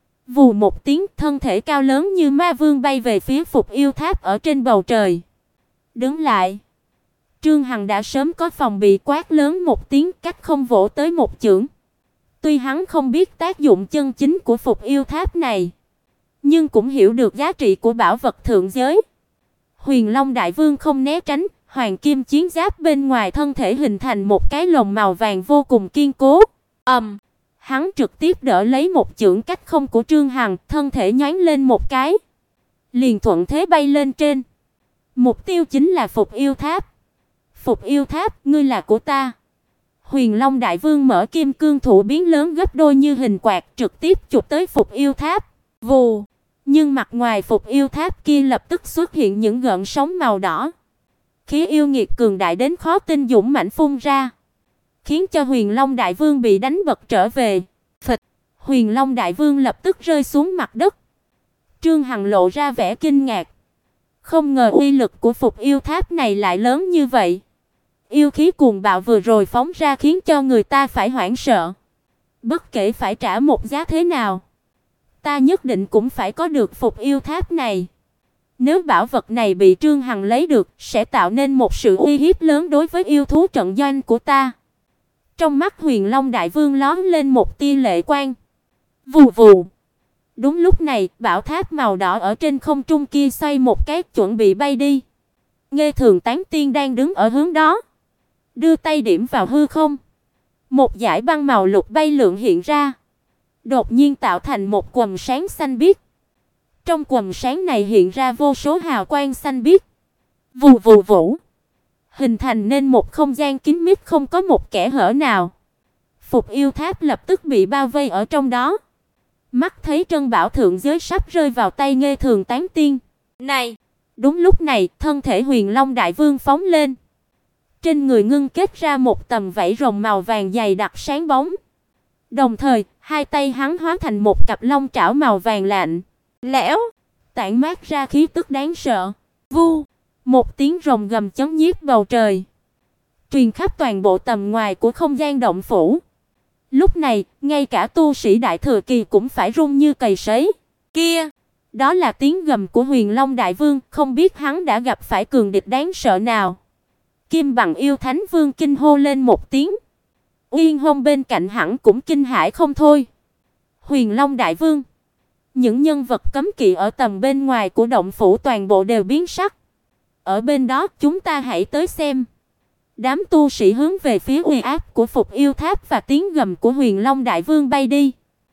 Vù một tiếng, thân thể cao lớn như ma vương bay về phía Phục Yêu Tháp ở trên bầu trời. Đứng lại. Trương Hằng đã sớm có phòng bị, quát lớn một tiếng, cách không vỗ tới một chưởng. Tuy hắn không biết tác dụng chân chính của Phục Yêu Tháp này, nhưng cũng hiểu được giá trị của bảo vật thượng giới. Huyền Long Đại Vương không né tránh, hoàng kim chiến giáp bên ngoài thân thể hình thành một cái lồng màu vàng vô cùng kiên cố. Hắn trực tiếp đỡ lấy một chưởng cách không của Trương Hằng, thân thể nhoáng lên một cái, liền thuận thế bay lên trên. Mục tiêu chính là Phục Yêu Tháp. Phục Yêu Tháp, ngươi là của ta. Huyền Long Đại Vương mở kim cương thủ biến lớn gấp đôi như hình quạt, trực tiếp chụp tới Phục Yêu Tháp. Vù, nhưng mặt ngoài Phục Yêu Tháp kia lập tức xuất hiện những gợn sóng màu đỏ. Khí yêu nghiệt cường đại đến khó tin dũng mãnh phun ra, khiến cho Huyền Long Đại Vương bị đánh bật trở về. Phịch, Huyền Long Đại Vương lập tức rơi xuống mặt đất. Trương Hằng lộ ra vẻ kinh ngạc. Không ngờ uy lực của Phục Yêu Tháp này lại lớn như vậy. Yêu khí cuồng bạo vừa rồi phóng ra khiến cho người ta phải hoảng sợ. Bất kể phải trả một giá thế nào, ta nhất định cũng phải có được Phục Yêu Tháp này. Nếu bảo vật này bị Trương Hằng lấy được, sẽ tạo nên một sự uy hiếp lớn đối với yêu thú trận doanh của ta. Trong mắt Huyền Long Đại Vương lóe lên một tia lệ quang. Vù vù. Đúng lúc này, bảo tháp màu đỏ ở trên không trung kia xoay một cái, chuẩn bị bay đi. Nghê Thường Tán Tiên đang đứng ở hướng đó, đưa tay điểm vào hư không. Một dải băng màu lục bay lượn hiện ra, đột nhiên tạo thành một quầng sáng xanh biếc. Trong quầng sáng này hiện ra vô số hào quang xanh biếc. Vù vù vũ, hình thành nên một không gian kín mít không có một kẽ hở nào. Phục Yêu Tháp lập tức bị bao vây ở trong đó. Mắt thấy Trân Bảo thượng giới sắp rơi vào tay Nghê Thường Tán Tiên. Này, đúng lúc này, thân thể Huyền Long Đại Vương phóng lên. Trên người ngưng kết ra một tầm vảy rồng màu vàng dày đặc sáng bóng. Đồng thời, hai tay hắn hóa thành một cặp long trảo màu vàng lạnh lẽo, tản mát ra khí tức đáng sợ. Vu, một tiếng rồng gầm chấn nhiếp bầu trời, truyền khắp toàn bộ tầm ngoài của không gian động phủ. Lúc này, ngay cả tu sĩ Đại Thừa Kỳ cũng phải run như cầy sấy. Kia, đó là tiếng gầm của Huyền Long Đại Vương, không biết hắn đã gặp phải cường địch đáng sợ nào. Kim Bằng Yêu Thánh Vương kinh hô lên một tiếng. Uyên Hông bên cạnh hẳn cũng kinh hãi không thôi. Huyền Long Đại Vương, những nhân vật cấm kỵ ở tầm bên ngoài của động phủ toàn bộ đều biến sắc. Ở bên đó, chúng ta hãy tới xem. Đám tu sĩ hướng về phía uy áp của Phục Yêu Tháp và tiếng gầm của Huyền Long Đại Vương bay đi.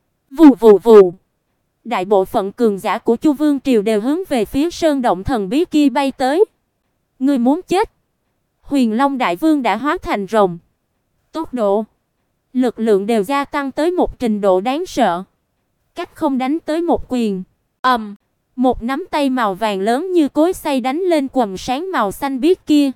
Vù vù vù. Đại bộ phận cường giả của Chu Vương triều đều hướng về phía sơn động thần bí kia bay tới. Ngươi muốn chết? Huyền Long Đại Vương đã hóa thành rồng. Tốc độ, lực lượng đều gia tăng tới một trình độ đáng sợ. Cách không đánh tới một quyền. Một nắm tay màu vàng lớn như cối xay đánh lên quầng sáng màu xanh biếc kia.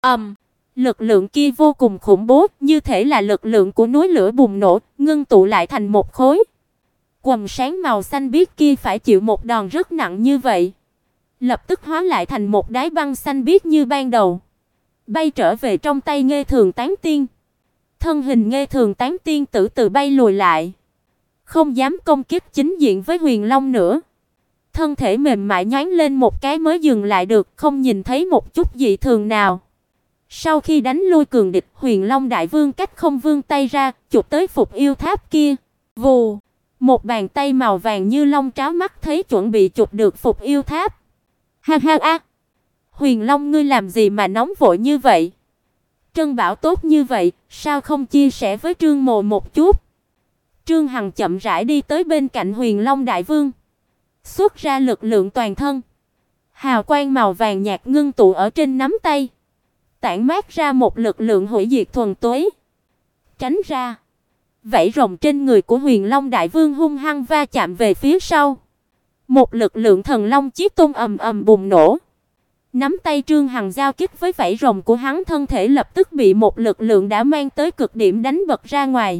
Lực lượng kia vô cùng khủng bố, như thể là lực lượng của núi lửa bùng nổ, ngưng tụ lại thành một khối. Quầng sáng màu xanh biếc kia phải chịu một đòn rất nặng như vậy, lập tức hóa lại thành một đái băng xanh biếc như ban đầu, bay trở về trong tay Nghê Thường Tán Tiên. Thân hình Nghê Thường Tán Tiên từ từ bay lùi lại, không dám công kích chính diện với Huyền Long nữa. Thân thể mềm mại nhoáng lên một cái mới dừng lại được, không nhìn thấy một chút dị thường nào. Sau khi đánh lui cường địch, Huyền Long Đại Vương cách không vươn tay ra, chụp tới Phục Yêu Tháp kia. Vù, một bàn tay màu vàng như long tráo mắt thấy chuẩn bị chụp được Phục Yêu Tháp. Ha ha a. Huyền Long, ngươi làm gì mà nóng vội như vậy? Trân Bảo tốt như vậy, sao không chia sẻ với Trương Mộ một chút? Trương Hằng chậm rãi đi tới bên cạnh Huyền Long Đại Vương, xuất ra lực lượng toàn thân. Hào quang màu vàng nhạt ngưng tụ ở trên nắm tay, tản mát ra một lực lượng hủy diệt thuần túy. Tránh ra. Vảy rồng trên người của Huyền Long Đại Vương hung hăng va chạm về phía sau. Một lực lượng thần long chí tôn ầm ầm bùng nổ. Nắm tay Trương Hằng giao kích với vảy rồng của hắn, thân thể lập tức bị một lực lượng đã mang tới cực điểm đánh bật ra ngoài.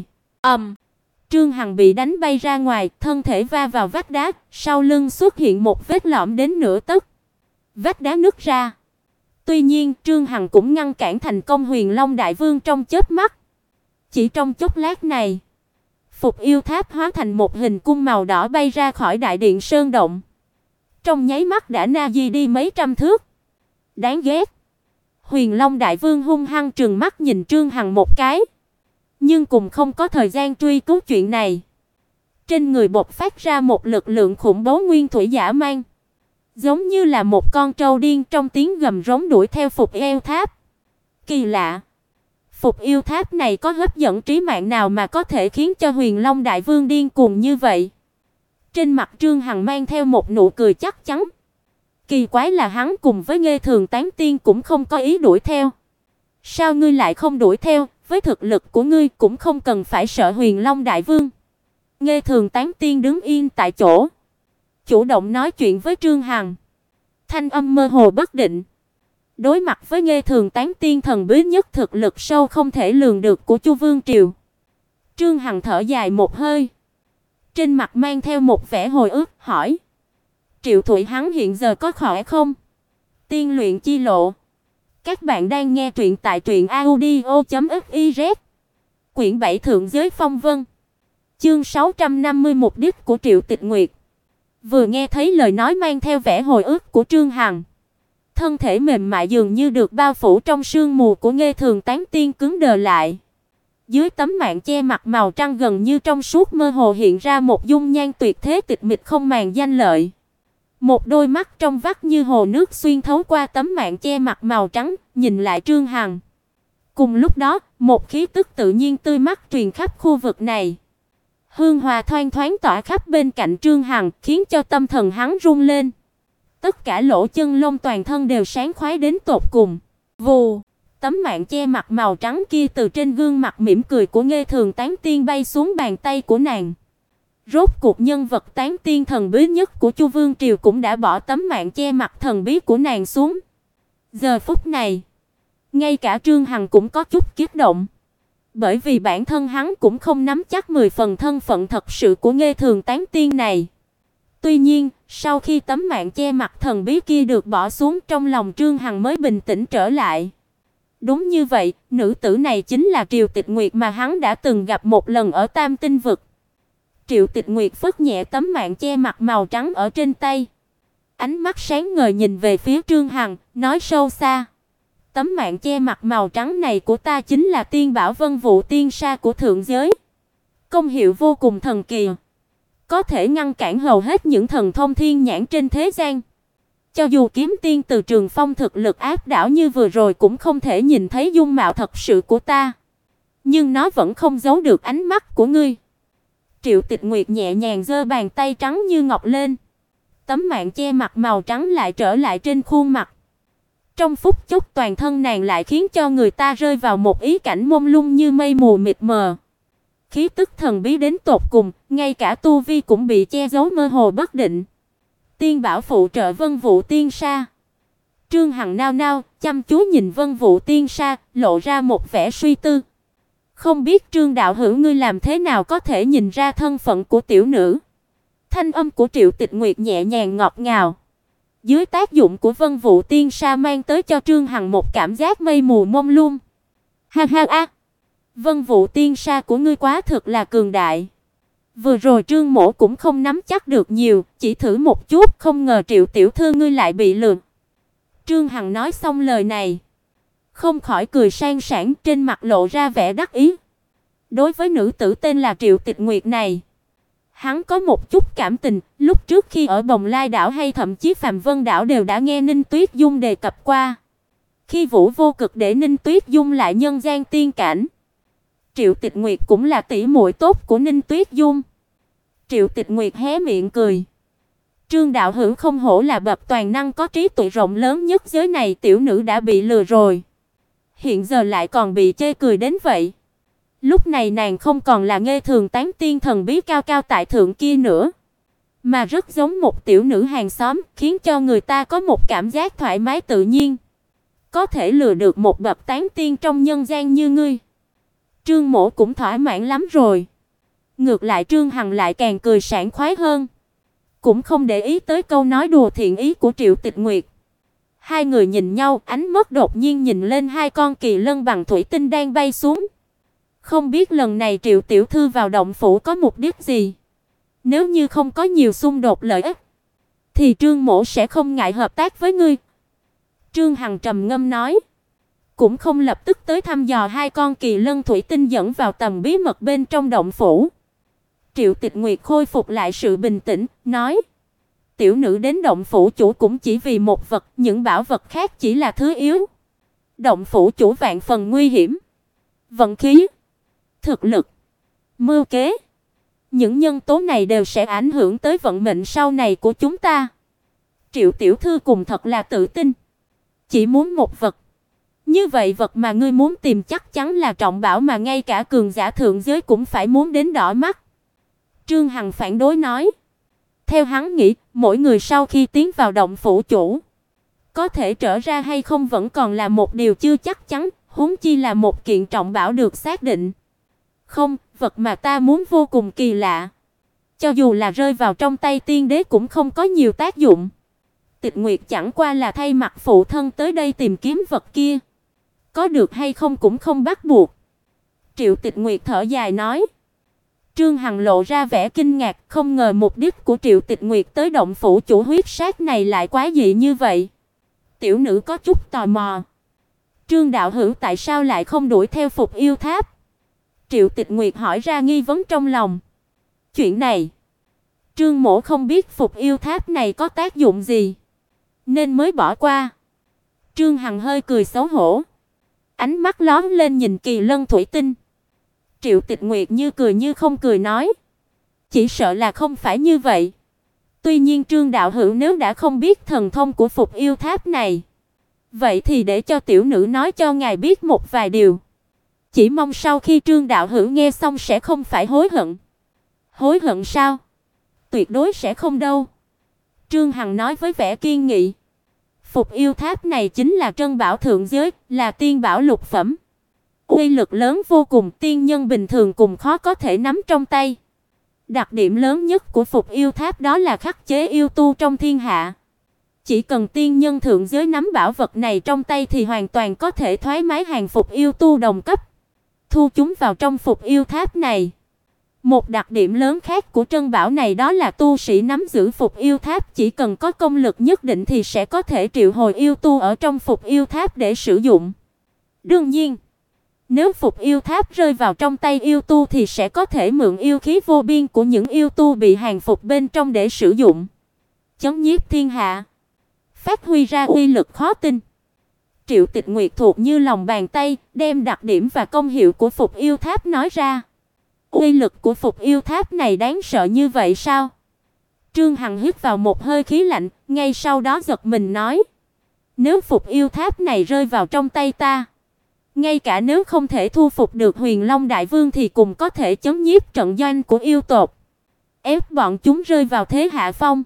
Trương Hằng bị đánh bay ra ngoài, thân thể va vào vách đá, sau lưng xuất hiện một vết lõm đến nửa tấc. Vách đá nứt ra. Tuy nhiên, Trương Hằng cũng ngăn cản thành công Huyền Long Đại Vương trong chớp mắt. Chỉ trong chốc lát này, Phục Yêu Tháp hóa thành một hình cung màu đỏ bay ra khỏi đại điện sơn động. Trong nháy mắt đã na di đi mấy trăm thước. Đáng ghét. Huyền Long Đại Vương hung hăng trừng mắt nhìn Trương Hằng một cái, nhưng cũng không có thời gian truy cứu chuyện này. Trên người bộc phát ra một lực lượng khủng bố nguyên thủy dã man, giống như là một con trâu điên trong tiếng gầm rống đuổi theo Phục Yêu Tháp. Kỳ lạ, Phục Yêu Tháp này có hấp dẫn trí mạng nào mà có thể khiến cho Huyền Long Đại Vương điên cuồng như vậy? Trên mặt Trương Hằng mang theo một nụ cười chắc chắn. Kỳ quái là hắn cùng với Nghê Thường Tán Tiên cũng không có ý đuổi theo. Sao ngươi lại không đuổi theo? Với thực lực của ngươi cũng không cần phải sợ Huyền Long Đại Vương. Nghê Thường Tán Tiên đứng yên tại chỗ, chủ động nói chuyện với Trương Hằng, thanh âm mơ hồ bất định. Đối mặt với Nghê Thường Tán Tiên thần bí nhất thực lực sâu không thể lường được của Chu Vương triều, Trương Hằng thở dài một hơi, trên mặt mang theo một vẻ hồi ức, hỏi: Triệu Thụy hắn hiện giờ có khỏe không? Tiên luyện chi lộ. Các bạn đang nghe truyện tại truyện audio.fiz. Quyển 7 Thượng giới phong vân. Chương 650 mục đích của Triệu Tịch Nguyệt. Vừa nghe thấy lời nói mang theo vẻ hồi ức của Trương Hằng, thân thể mềm mại dường như được bao phủ trong sương mù của Nghê Thường Tán Tiên cứng đờ lại. Dưới tấm màn che mặt màu trắng gần như trong suốt mơ hồ hiện ra một dung nhan tuyệt thế tịch mịch không màng danh lợi. Một đôi mắt trong vắt như hồ nước xuyên thấu qua tấm màn che mặt màu trắng, nhìn lại Trương Hằng. Cùng lúc đó, một khí tức tự nhiên tươi mát truyền khắp khu vực này. Hương hòa thoang thoáng tỏa khắp bên cạnh Trương Hằng, khiến cho tâm thần hắn rung lên. Tất cả lỗ chân lông toàn thân đều sáng khoái đến tột cùng. Vù, tấm màn che mặt màu trắng kia từ trên gương mặt mỉm cười của Nghê Thường Tán Tiên bay xuống bàn tay của nàng. Rốt cuộc nhân vật tán tiên thần bí nhất của Chu Vương triều cũng đã bỏ tấm màn che mặt thần bí của nàng xuống. Giờ phút này, ngay cả Trương Hằng cũng có chút kích động, bởi vì bản thân hắn cũng không nắm chắc 10 phần thân phận thật sự của Nghê Thường Tán Tiên này. Tuy nhiên, sau khi tấm màn che mặt thần bí kia được bỏ xuống, trong lòng Trương Hằng mới bình tĩnh trở lại. Đúng như vậy, nữ tử này chính là Triệu Tịch Nguyệt mà hắn đã từng gặp một lần ở Tam Tinh vực. Triệu Tịch Nguyệt phất nhẹ tấm màn che mặt màu trắng ở trên tay, ánh mắt sáng ngời nhìn về phía Trương Hằng, nói sâu xa: "Tấm màn che mặt màu trắng này của ta chính là Tiên Bảo Vân Vũ Tiên Sa của thượng giới. Công hiệu vô cùng thần kỳ, có thể ngăn cản hầu hết những thần thông thiên nhãn trên thế gian. Cho dù kiếm tiên từ Trường Phong thực lực áp đảo như vừa rồi cũng không thể nhìn thấy dung mạo thật sự của ta, nhưng nó vẫn không giấu được ánh mắt của ngươi." Triệu Tịch Nguyệt nhẹ nhàng giơ bàn tay trắng như ngọc lên. Tấm màn che mặt màu trắng lại trở lại trên khuôn mặt. Trong phút chốc toàn thân nàng lại khiến cho người ta rơi vào một ý cảnh mông lung như mây mù mịt mờ. Khí tức thần bí đến tột cùng, ngay cả tu vi cũng bị che giấu mơ hồ bất định. Tiên bảo phụ trợ Vân Vũ Tiên Sa. Trương Hằng nao nao, chăm chú nhìn Vân Vũ Tiên Sa, lộ ra một vẻ suy tư. Không biết Trương đạo hữu ngươi làm thế nào có thể nhìn ra thân phận của tiểu nữ? Thanh âm của Triệu Tịch Nguyệt nhẹ nhàng ngọt ngào. Dưới tác dụng của Vân Vũ Tiên Sa mang tới cho Trương Hằng một cảm giác mây mù mông lung. Ha ha a, Vân Vũ Tiên Sa của ngươi quá thực là cường đại. Vừa rồi Trương mỗ cũng không nắm chắc được nhiều, chỉ thử một chút, không ngờ Triệu tiểu thư ngươi lại bị lừa. Trương Hằng nói xong lời này, không khỏi cười sang sảng, trên mặt lộ ra vẻ đắc ý. Đối với nữ tử tên là Triệu Tịch Nguyệt này, hắn có một chút cảm tình, lúc trước khi ở Bồng Lai đảo hay thậm chí Phàm Vân đảo đều đã nghe Ninh Tuyết Dung đề cập qua. Khi Vũ Vô Cực để Ninh Tuyết Dung lại nhân gian tiên cảnh, Triệu Tịch Nguyệt cũng là tỷ muội tốt của Ninh Tuyết Dung. Triệu Tịch Nguyệt hé miệng cười. Trương đạo hữu không hổ là bậc toàn năng có trí tuệ rộng lớn nhất giới này, tiểu nữ đã bị lừa rồi. Hiện giờ lại còn bị chê cười đến vậy. Lúc này nàng không còn là Nghê Thường Tán Tiên thần bí cao cao tại thượng kia nữa, mà rất giống một tiểu nữ hàng xóm, khiến cho người ta có một cảm giác thoải mái tự nhiên. Có thể lừa được một bậc tán tiên trong nhân gian như ngươi, Trương mỗ cũng thỏa mãn lắm rồi. Ngược lại Trương Hằng lại càng cười sảng khoái hơn, cũng không để ý tới câu nói đùa thiện ý của Triệu Tịch Nguyệt. Hai người nhìn nhau, ánh mắt đột nhiên nhìn lên hai con kỳ lân bằng thủy tinh đang bay xuống. Không biết lần này Triệu tiểu thư vào động phủ có mục đích gì? Nếu như không có nhiều xung đột lợi ích, thì Trương mỗ sẽ không ngại hợp tác với ngươi. Trương Hằng trầm ngâm nói, cũng không lập tức tới thăm dò hai con kỳ lân thủy tinh dẫn vào tầm bí mật bên trong động phủ. Triệu Tịch Nguyệt khôi phục lại sự bình tĩnh, nói: "Tiểu nữ đến động phủ chủ cũng chỉ vì một vật, những bảo vật khác chỉ là thứ yếu. Động phủ chủ vạn phần nguy hiểm. Vận khí, thực lực, mưu kế, những nhân tố này đều sẽ ảnh hưởng tới vận mệnh sau này của chúng ta. Triệu tiểu thư cùng thật là tự tin. Chỉ muốn một vật. Như vậy vật mà ngươi muốn tìm chắc chắn là trọng bảo mà ngay cả cường giả thượng giới cũng phải muốn đến đỏ mắt." Trương Hằng phản đối nói. Theo hắn nghĩ, mỗi người sau khi tiến vào động phủ chủ, có thể trở ra hay không vẫn còn là một điều chưa chắc chắn, huống chi là một kiện trọng bảo được xác định. Không, vật mà ta muốn vô cùng kỳ lạ. Cho dù là rơi vào trong tay tiên đế cũng không có nhiều tác dụng. Tịch Nguyệt chẳng qua là thay mặt phụ thân tới đây tìm kiếm vật kia. Có được hay không cũng không bắt buộc. Triệu Tịch Nguyệt thở dài nói. Trương Hằng lộ ra vẻ kinh ngạc, không ngờ mục đích của Triệu Tịch Nguyệt tới động phủ chủ huyết sát này lại quá dị như vậy. Tiểu nữ có chút tò mò. Trương đạo hữu tại sao lại không đuổi theo Phục Yêu Tháp? Triệu Tịch Nguyệt hỏi ra nghi vấn trong lòng. Chuyện này, Trương mỗ không biết Phục Yêu Tháp này có tác dụng gì, nên mới bỏ qua. Trương Hằng hơi cười xấu hổ, ánh mắt lóe lên nhìn kỳ lân thủy tinh. Triệu Tịch Nguyệt như cười như không cười nói, chỉ sợ là không phải như vậy. Tuy nhiên Trương đạo hữu nếu đã không biết thần thông của Phục Yêu Tháp này, vậy thì để cho tiểu nữ nói cho ngài biết một vài điều. Chỉ mong sau khi Trương đạo hữu nghe xong sẽ không phải hối hận. Hối hận sao? Tuyệt đối sẽ không đâu. Trương Hằng nói với vẻ kiên nghị. Phục Yêu Tháp này chính là trân bảo thượng giới, là tiên bảo lục phẩm. Uy lực lớn vô cùng, tiên nhân bình thường cùng khó có thể nắm trong tay. Đặc điểm lớn nhất của Phục Yêu Tháp đó là khắc chế yêu tu trong thiên hạ. Chỉ cần tiên nhân thượng giới nắm bảo vật này trong tay thì hoàn toàn có thể thoải mái hàng phục yêu tu đồng cấp, thu chúng vào trong Phục Yêu Tháp này. Một đặc điểm lớn khác của trân bảo này đó là tu sĩ nắm giữ Phục Yêu Tháp chỉ cần có công lực nhất định thì sẽ có thể triệu hồi yêu tu ở trong Phục Yêu Tháp để sử dụng. Đương nhiên, nếu Phục Yêu Tháp rơi vào trong tay yêu tu thì sẽ có thể mượn yêu khí vô biên của những yêu tu bị hàng phục bên trong để sử dụng, chấn nhiếp thiên hạ, phát huy ra uy lực khó tin. Triệu Tịch Nguyệt thuộc như lòng bàn tay, đem đặc điểm và công hiệu của Phục Yêu Tháp nói ra. Uy lực của Phục Yêu Tháp này đáng sợ như vậy sao? Trương Hằng hít vào một hơi khí lạnh, ngay sau đó giật mình nói, nếu Phục Yêu Tháp này rơi vào trong tay ta, ngay cả nếu không thể thu phục được Huyền Long Đại Vương thì cũng có thể chấn nhiếp trận doanh của yêu tộc, ép bọn chúng rơi vào thế hạ phong.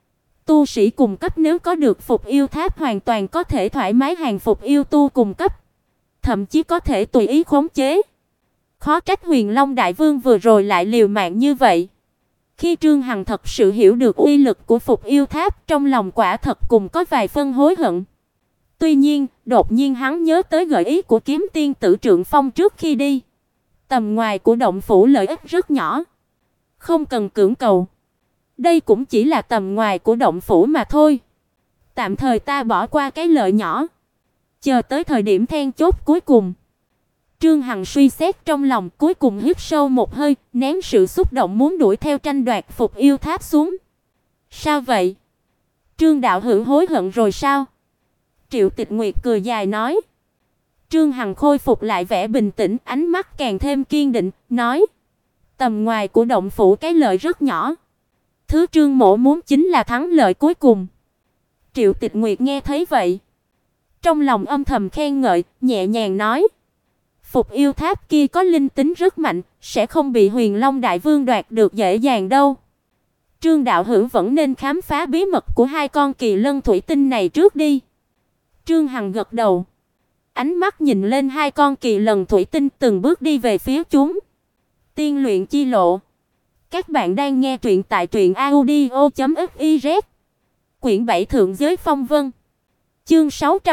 Tu sĩ cùng cấp nếu có được Phục Yêu Tháp hoàn toàn có thể thoải mái hàng phục yêu tu cùng cấp, thậm chí có thể tùy ý khống chế. Khó trách Huyền Long Đại Vương vừa rồi lại liều mạng như vậy. Khi Trương Hằng thật sự hiểu được uy lực của Phục Yêu Tháp, trong lòng quả thật cùng có vài phân hối hận. Tuy nhiên, đột nhiên hắn nhớ tới gợi ý của Kiếm Tiên Tử Trượng Phong trước khi đi. Tầm ngoài của động phủ lợi ích rất nhỏ, không cần cưỡng cầu. Đây cũng chỉ là tầm ngoài của động phủ mà thôi. Tạm thời ta bỏ qua cái lợi nhỏ, chờ tới thời điểm then chốt cuối cùng. Trương Hằng suy xét trong lòng, cuối cùng hít sâu một hơi, nén sự xúc động muốn đuổi theo tranh đoạt Phục Yêu Tháp xuống. Sao vậy? Trương đạo hữu hối hận rồi sao? Triệu Tịch Nguyệt cười dài nói. Trương Hằng khôi phục lại vẻ bình tĩnh, ánh mắt càng thêm kiên định, nói, tầm ngoài của động phủ cái lợi rất nhỏ. Thứ Trương mỗ muốn chính là thắng lợi cuối cùng. Triệu Tịch Nguyệt nghe thấy vậy, trong lòng âm thầm khen ngợi, nhẹ nhàng nói, Phục Yêu Tháp kia có linh tính rất mạnh, sẽ không bị Huyền Long Đại Vương đoạt được dễ dàng đâu. Trương đạo hữu vẫn nên khám phá bí mật của hai con kỳ lân thủy tinh này trước đi. Trương Hằng gật đầu, ánh mắt nhìn lên hai con kỳ lân thủy tinh từng bước đi về phía chúng. Tiên luyện chi lộ. Các bạn đang nghe truyện tại truyệnaudio.fiz. Quyển 7 Thượng giới phong vân. Chương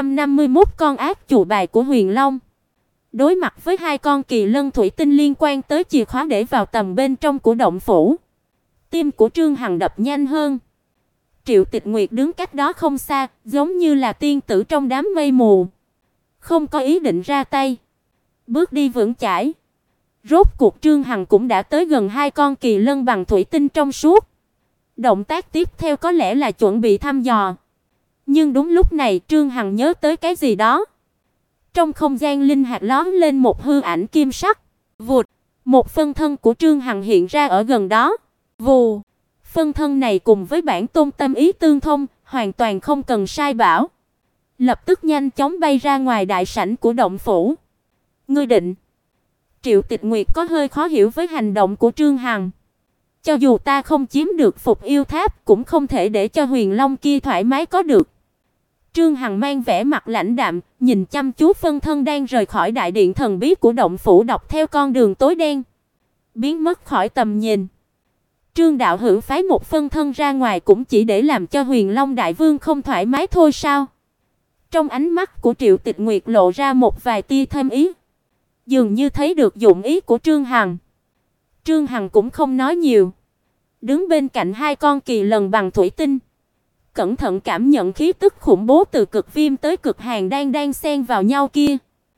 651 con ác chủ bài của Huyền Long. Đối mặt với hai con kỳ lân thủy tinh liên quan tới chìa khóa để vào tầm bên trong của động phủ, tim của Trương Hằng đập nhanh hơn. Triệu Tịch Nguyệt đứng cách đó không xa, giống như là tiên tử trong đám mây mù, không có ý định ra tay, bước đi vững chãi. Rốt cuộc Trương Hằng cũng đã tới gần hai con kỳ lân bằng thủy tinh trong suốt. Động tác tiếp theo có lẽ là chuẩn bị thăm dò. Nhưng đúng lúc này Trương Hằng nhớ tới cái gì đó. Trong không gian linh hạt lóe lên một hư ảnh kim sắc. Vụt, một phân thân của Trương Hằng hiện ra ở gần đó. Vù, phân thân này cùng với bản tôn tâm ý tương thông, hoàn toàn không cần sai bảo. Lập tức nhanh chóng bay ra ngoài đại sảnh của động phủ. Ngươi định? Triệu Tịch Nguyệt có hơi khó hiểu với hành động của Trương Hằng. Cho dù ta không chiếm được Phục Yêu Tháp, cũng không thể để cho Huyền Long kia thoải mái có được. Trương Hằng mang vẻ mặt lãnh đạm, nhìn chăm chú phân thân đang rời khỏi đại điện thần bí của động phủ, dọc theo con đường tối đen, biến mất khỏi tầm nhìn. Trương đạo hữu phái một phân thân ra ngoài cũng chỉ để làm cho Huyền Long Đại Vương không thoải mái thôi sao? Trong ánh mắt của Triệu Tịch Nguyệt lộ ra một vài tia thâm ý, dường như thấy được dụng ý của Trương Hằng. Trương Hằng cũng không nói nhiều, đứng bên cạnh hai con kỳ lân bằng thủy tinh, cẩn thận cảm nhận khí tức khủng bố từ cực viêm tới cực hàn đang xen vào nhau kia.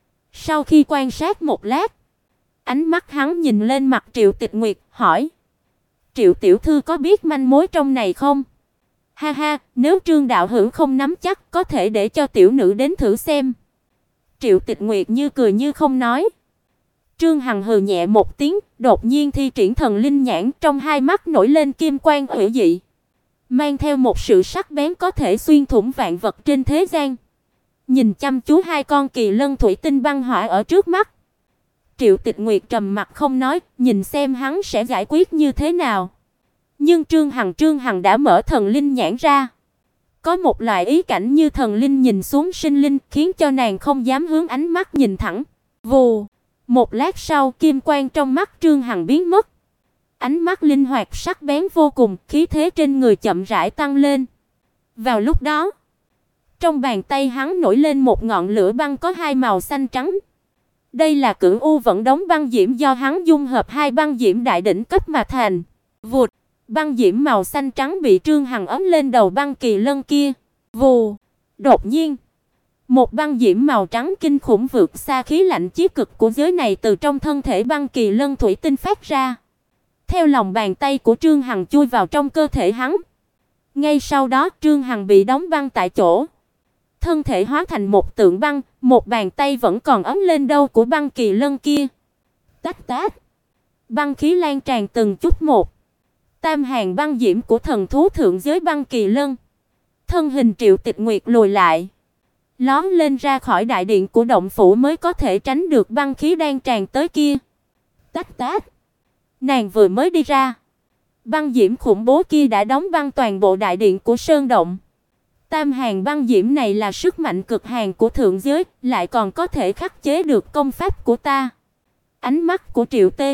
Sau khi quan sát một lát, ánh mắt hắn nhìn lên mặt Triệu Tịch Nguyệt, hỏi: "Triệu tiểu thư có biết manh mối trong này không?" "Ha ha, nếu Trương đạo hữu không nắm chắc, có thể để cho tiểu nữ đến thử xem." Triệu Tịch Nguyệt như cười như không nói. Trương Hằng hừ nhẹ một tiếng, đột nhiên thi triển thần linh nhãn, trong hai mắt nổi lên kim quang hủy dị, mang theo một sự sắc bén có thể xuyên thủng vạn vật trên thế gian. Nhìn chăm chú hai con kỳ lân thủy tinh băng hỏa ở trước mắt, Triệu Tịch Nguyệt trầm mặc không nói, nhìn xem hắn sẽ giải quyết như thế nào. Nhưng Trương Hằng đã mở thần linh nhãn ra. Có một loại ý cảnh như thần linh nhìn xuống sinh linh, khiến cho nàng không dám hướng ánh mắt nhìn thẳng. Vù, một lát sau, kim quang trong mắt Trương Hằng biến mất. Ánh mắt linh hoạt sắc bén vô cùng, khí thế trên người chậm rãi tăng lên. Vào lúc đó, trong bàn tay hắn nổi lên một ngọn lửa băng có hai màu xanh trắng. Đây là Cửu U Vận Đống băng diễm do hắn dung hợp hai băng diễm đại đỉnh cấp mà thành. Vụt, băng diễm màu xanh trắng bị Trương Hằng ấm lên đầu băng kỳ lân kia. Vù, đột nhiên, một băng diễm màu trắng kinh khủng vượt xa khí lạnh chí cực của giới này từ trong thân thể băng kỳ lân thủy tinh phát ra. Theo lòng bàn tay của Trương Hằng chui vào trong cơ thể hắn. Ngay sau đó, Trương Hằng bị đóng băng tại chỗ. Thân thể hóa thành một tượng băng, một bàn tay vẫn còn ấm lên đầu của băng kỳ lân kia. Tách tách, băng khí lan tràn từng chút một. Tam hàng băng diễm của thần thú thượng giới băng kỳ lân. Thân hình Triệu Tịch Nguyệt lùi lại, lóm lên ra khỏi đại điện của động phủ mới có thể tránh được băng khí đang tràn tới kia. Tách tách, nàng vừa mới đi ra, băng diễm khủng bố kia đã đóng băng toàn bộ đại điện của sơn động. Tam hàng băng diễm này là sức mạnh cực hàn của thượng giới, lại còn có thể khắc chế được công pháp của ta. Ánh mắt của Triệu Tê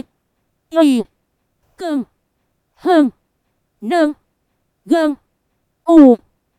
Y Cương Hơn Nương Gơn U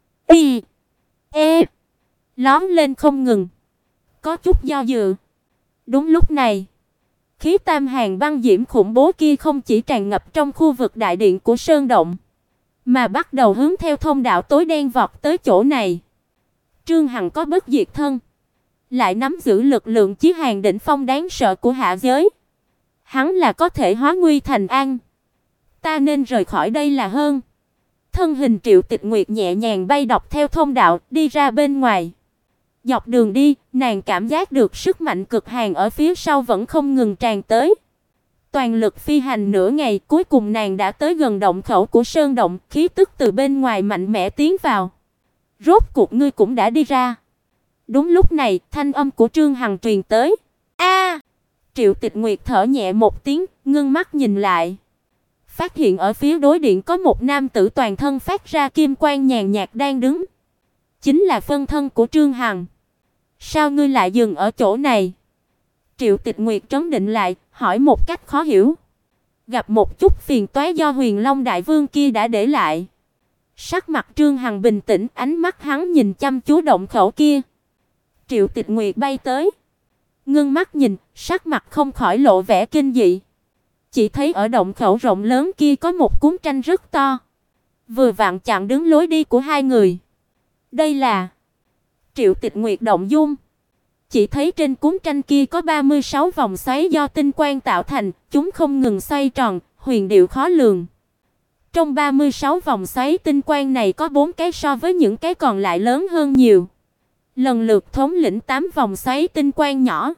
Y E lóm lên không ngừng, có chút do dự. Đúng lúc này, khí tam hàng băng diễm khủng bố kia không chỉ tràn ngập trong khu vực đại điện của sơn động, mà bắt đầu hướng theo thông đạo tối đen vọt tới chỗ này. Trương Hằng có bất diệt thân, lại nắm giữ lực lượng chí hàn đỉnh phong đáng sợ của hạ giới. Hắn là có thể hóa nguy thành an. Ta nên rời khỏi đây là hơn. Thân hình Triệu Tịch Nguyệt nhẹ nhàng bay dọc theo thông đạo đi ra bên ngoài. Dọc đường đi, nàng cảm giác được sức mạnh cực hàn ở phía sau vẫn không ngừng tràn tới. Toàn lực phi hành nửa ngày, cuối cùng nàng đã tới gần động khẩu của sơn động, khí tức từ bên ngoài mạnh mẽ tiến vào. Rốt cuộc ngươi cũng đã đi ra. Đúng lúc này, thanh âm của Trương Hằng truyền tới. A! Triệu Tịch Nguyệt thở nhẹ một tiếng, ngưng mắt nhìn lại. Phát hiện ở phía đối diện có một nam tử toàn thân phát ra kim quang nhàn nhạt đang đứng. Chính là phân thân của Trương Hằng. Sao ngươi lại dừng ở chỗ này? Triệu Tịch Nguyệt trấn định lại, hỏi một cách khó hiểu. Gặp một chút phiền toái do Huyền Long đại vương kia đã để lại. Sắc mặt Trương Hằng bình tĩnh, ánh mắt hắn nhìn chăm chú động khẩu kia. Triệu Tịch Nguyệt bay tới, ngưng mắt nhìn, sắc mặt không khỏi lộ vẻ kinh dị. Chỉ thấy ở động khẩu rộng lớn kia có một cuốn tranh rất to, vừa vặn chặn đứng lối đi của hai người. Đây là... Triệu Tịch Nguyệt động dung, chỉ thấy trên cuốn tranh kia có 36 vòng xoáy do tinh quang tạo thành, chúng không ngừng xoay tròn, huyền diệu khó lường. Trong 36 vòng xoáy tinh quang này có 4 cái so với những cái còn lại lớn hơn nhiều. Lần lượt thống lĩnh 8 vòng xoáy tinh quang nhỏ.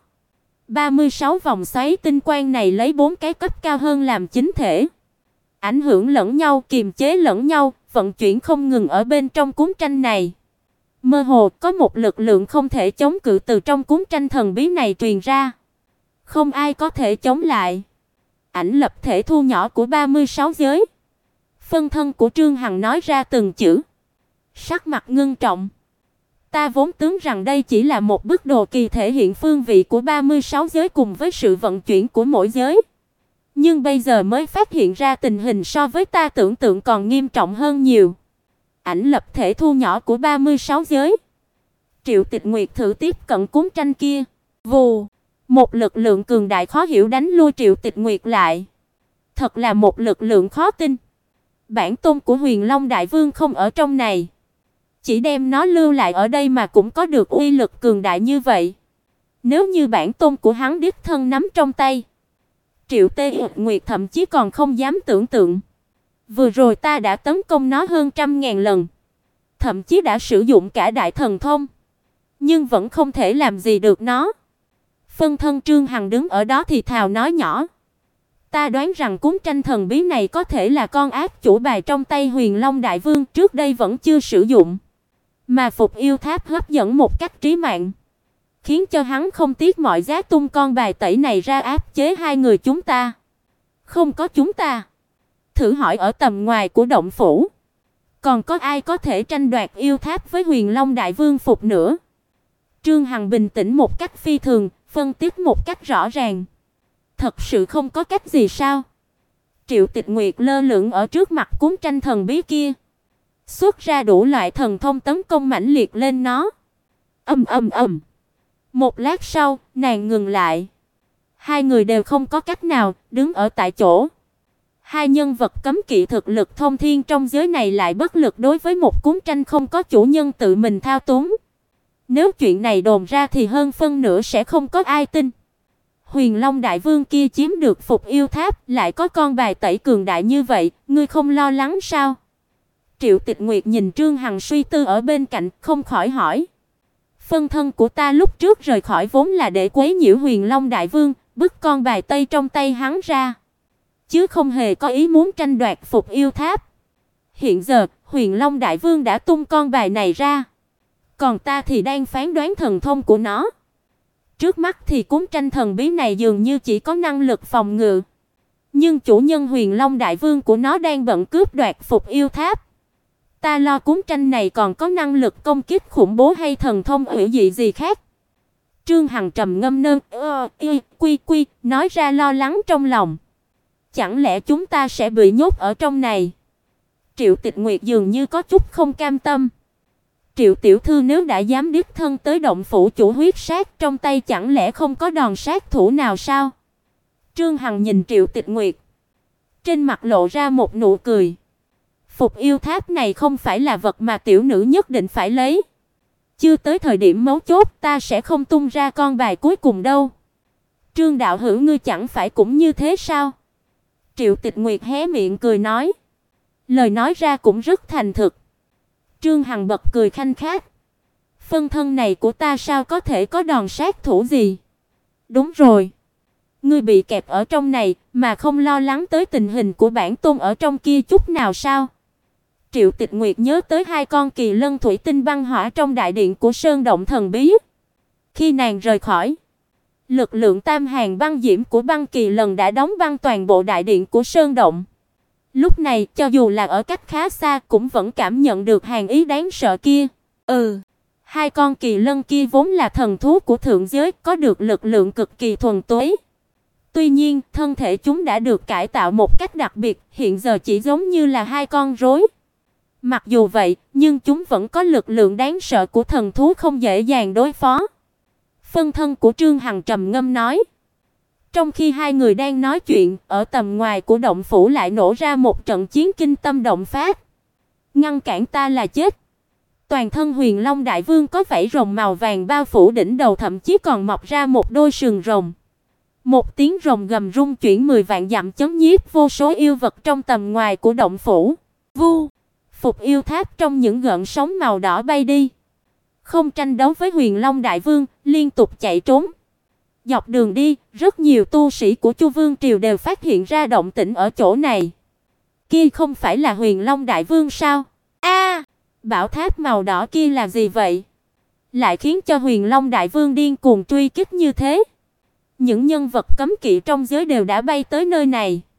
36 vòng xoáy tinh quang này lấy 4 cái cấp cao hơn làm chính thể, ảnh hưởng lẫn nhau, kiềm chế lẫn nhau, vận chuyển không ngừng ở bên trong cuốn tranh này. Mơ hồ có một lực lượng không thể chống cự từ trong cuốn tranh thần bí này truyền ra. Không ai có thể chống lại. Ảnh lập thể thu nhỏ của 36 giới. Phân thân của Trương Hằng nói ra từng chữ, sắc mặt ngưng trọng. Ta vốn tưởng rằng đây chỉ là một bức đồ kỳ thể hiện phương vị của 36 giới cùng với sự vận chuyển của mỗi giới. Nhưng bây giờ mới phát hiện ra tình hình so với ta tưởng tượng còn nghiêm trọng hơn nhiều. Ảnh lập thể thu nhỏ của 36 giới. Triệu Tịch Nguyệt thử tiếp cận cuốn tranh kia. Vù, một lực lượng cường đại khó hiểu đánh lui Triệu Tịch Nguyệt lại. Thật là một lực lượng khó tin. Bản tôn của Huyền Long Đại Vương không ở trong này, chỉ đem nó lưu lại ở đây mà cũng có được uy lực cường đại như vậy. Nếu như bản tôn của hắn đích thân nắm trong tay, Triệu Tê Nguyệt thậm chí còn không dám tưởng tượng. Vừa rồi ta đã tấn công nó hơn 100.000 lần, thậm chí đã sử dụng cả đại thần thông, nhưng vẫn không thể làm gì được nó. Phân thân Trương Hằng đứng ở đó thì thào nói nhỏ: Ta đoán rằng cuốn tranh thần bí này có thể là con ác chủ bài trong tay Huyền Long Đại Vương, trước đây vẫn chưa sử dụng, mà Phục Yêu Tháp hấp dẫn một cách trí mạng, khiến cho hắn không tiếc mọi giá tung con bài tẩy này ra áp chế hai người chúng ta. Không có chúng ta, thử hỏi ở tầm ngoài của động phủ, còn có ai có thể tranh đoạt yêu tháp với Huyền Long Đại Vương phục nữa? Trương Hằng bình tĩnh một cách phi thường, phân tích một cách rõ ràng. Thật sự không có cách gì sao? Triệu Tịch Nguyệt lơ lửng ở trước mặt cuốn tranh thần bí kia, xuất ra đủ loại thần thông tấn công mãnh liệt lên nó. Một lát sau, nàng ngừng lại. Hai người đều không có cách nào, đứng ở tại chỗ. Hai nhân vật cấm kỵ thực lực thông thiên trong giới này lại bất lực đối với một cuốn tranh không có chủ nhân tự mình thao túng. Nếu chuyện này đồn ra thì hơn phân nửa sẽ không có ai tin. Huyền Long Đại Vương kia chiếm được Phục Yêu Tháp, lại có con bài tẩy cường đại như vậy, ngươi không lo lắng sao? Triệu Tịch Nguyệt nhìn Trương Hằng suy tư ở bên cạnh, không khỏi hỏi. Phân thân của ta lúc trước rời khỏi vốn là để quấy nhiễu Huyền Long Đại Vương, bứt con bài tây trong tay hắn ra, chứ không hề có ý muốn tranh đoạt Phục Yêu Tháp. Hiện giờ, Huyền Long Đại Vương đã tung con bài này ra, còn ta thì đang phán đoán thần thông của nó. Trước mắt thì cuốn tranh thần bí này dường như chỉ có năng lực phòng ngự, nhưng chủ nhân Huyền Long Đại Vương của nó đang bận cướp đoạt Phục Yêu Tháp. Ta lo cuốn tranh này còn có năng lực công kích khủng bố hay thần thông hủy dị gì khác. Trương Hằng trầm ngâm nói ra lo lắng trong lòng. Chẳng lẽ chúng ta sẽ bị nhốt ở trong này? Triệu Tịch Nguyệt dường như có chút không cam tâm. Triệu tiểu thư nếu đã dám đích thân tới động phủ chủ huyết sát, trong tay chẳng lẽ không có đòn sát thủ nào sao? Trương Hằng nhìn Triệu Tịch Nguyệt, trên mặt lộ ra một nụ cười. Phục Yêu Tháp này không phải là vật mà tiểu nữ nhất định phải lấy. Chưa tới thời điểm mấu chốt, ta sẽ không tung ra con bài cuối cùng đâu. Trương đạo hữu ngươi chẳng phải cũng như thế sao? Triệu Tịch Nguyệt hé miệng cười nói. Lời nói ra cũng rất thành thực. Trương Hằng bật cười khanh khách. Phân thân này của ta sao có thể có đòn sát thủ gì? Đúng rồi, ngươi bị kẹp ở trong này mà không lo lắng tới tình hình của bản tôn ở trong kia chút nào sao? Triệu Tịch Nguyệt nhớ tới hai con kỳ lân thủy tinh băng hỏa trong đại điện của Sơn Động thần bí. Khi nàng rời khỏi, lực lượng tam hàng băng diễm của băng kỳ lần đã đóng băng toàn bộ đại điện của Sơn Động. Lúc này, cho dù là ở cách khá xa cũng vẫn cảm nhận được hàn ý đáng sợ kia. Hai con kỳ lân kia vốn là thần thú của thượng giới, có được lực lượng cực kỳ thuần túy. Tuy nhiên, thân thể chúng đã được cải tạo một cách đặc biệt, hiện giờ chỉ giống như là hai con rối. Mặc dù vậy, nhưng chúng vẫn có lực lượng đáng sợ của thần thú không dễ dàng đối phó. Phân thân của Trương Hằng trầm ngâm nói. Trong khi hai người đang nói chuyện, ở tầm ngoài của động phủ lại nổ ra một trận chiến kinh tâm động phách. Ngăn cản ta là chết. Toàn thân Huyền Long Đại Vương có vảy rồng màu vàng bao phủ đỉnh đầu, thậm chí còn mọc ra một đôi sừng rồng. Một tiếng rồng gầm rung chuyển 10 vạn dặm, chấn nhiếp vô số yêu vật trong tầm ngoài của động phủ. Vu, Phục Yêu Tháp trong những gợn sóng màu đỏ bay đi, không tranh đấu với Huyền Long Đại Vương, liên tục chạy trốn. Dọc đường đi, rất nhiều tu sĩ của Chu Vương triều đều phát hiện ra động tĩnh ở chỗ này. Kia không phải là Huyền Long Đại Vương sao? Bảo tháp màu đỏ kia là gì vậy? Lại khiến cho Huyền Long Đại Vương điên cuồng truy kích như thế. Những nhân vật cấm kỵ trong giới đều đã bay tới nơi này.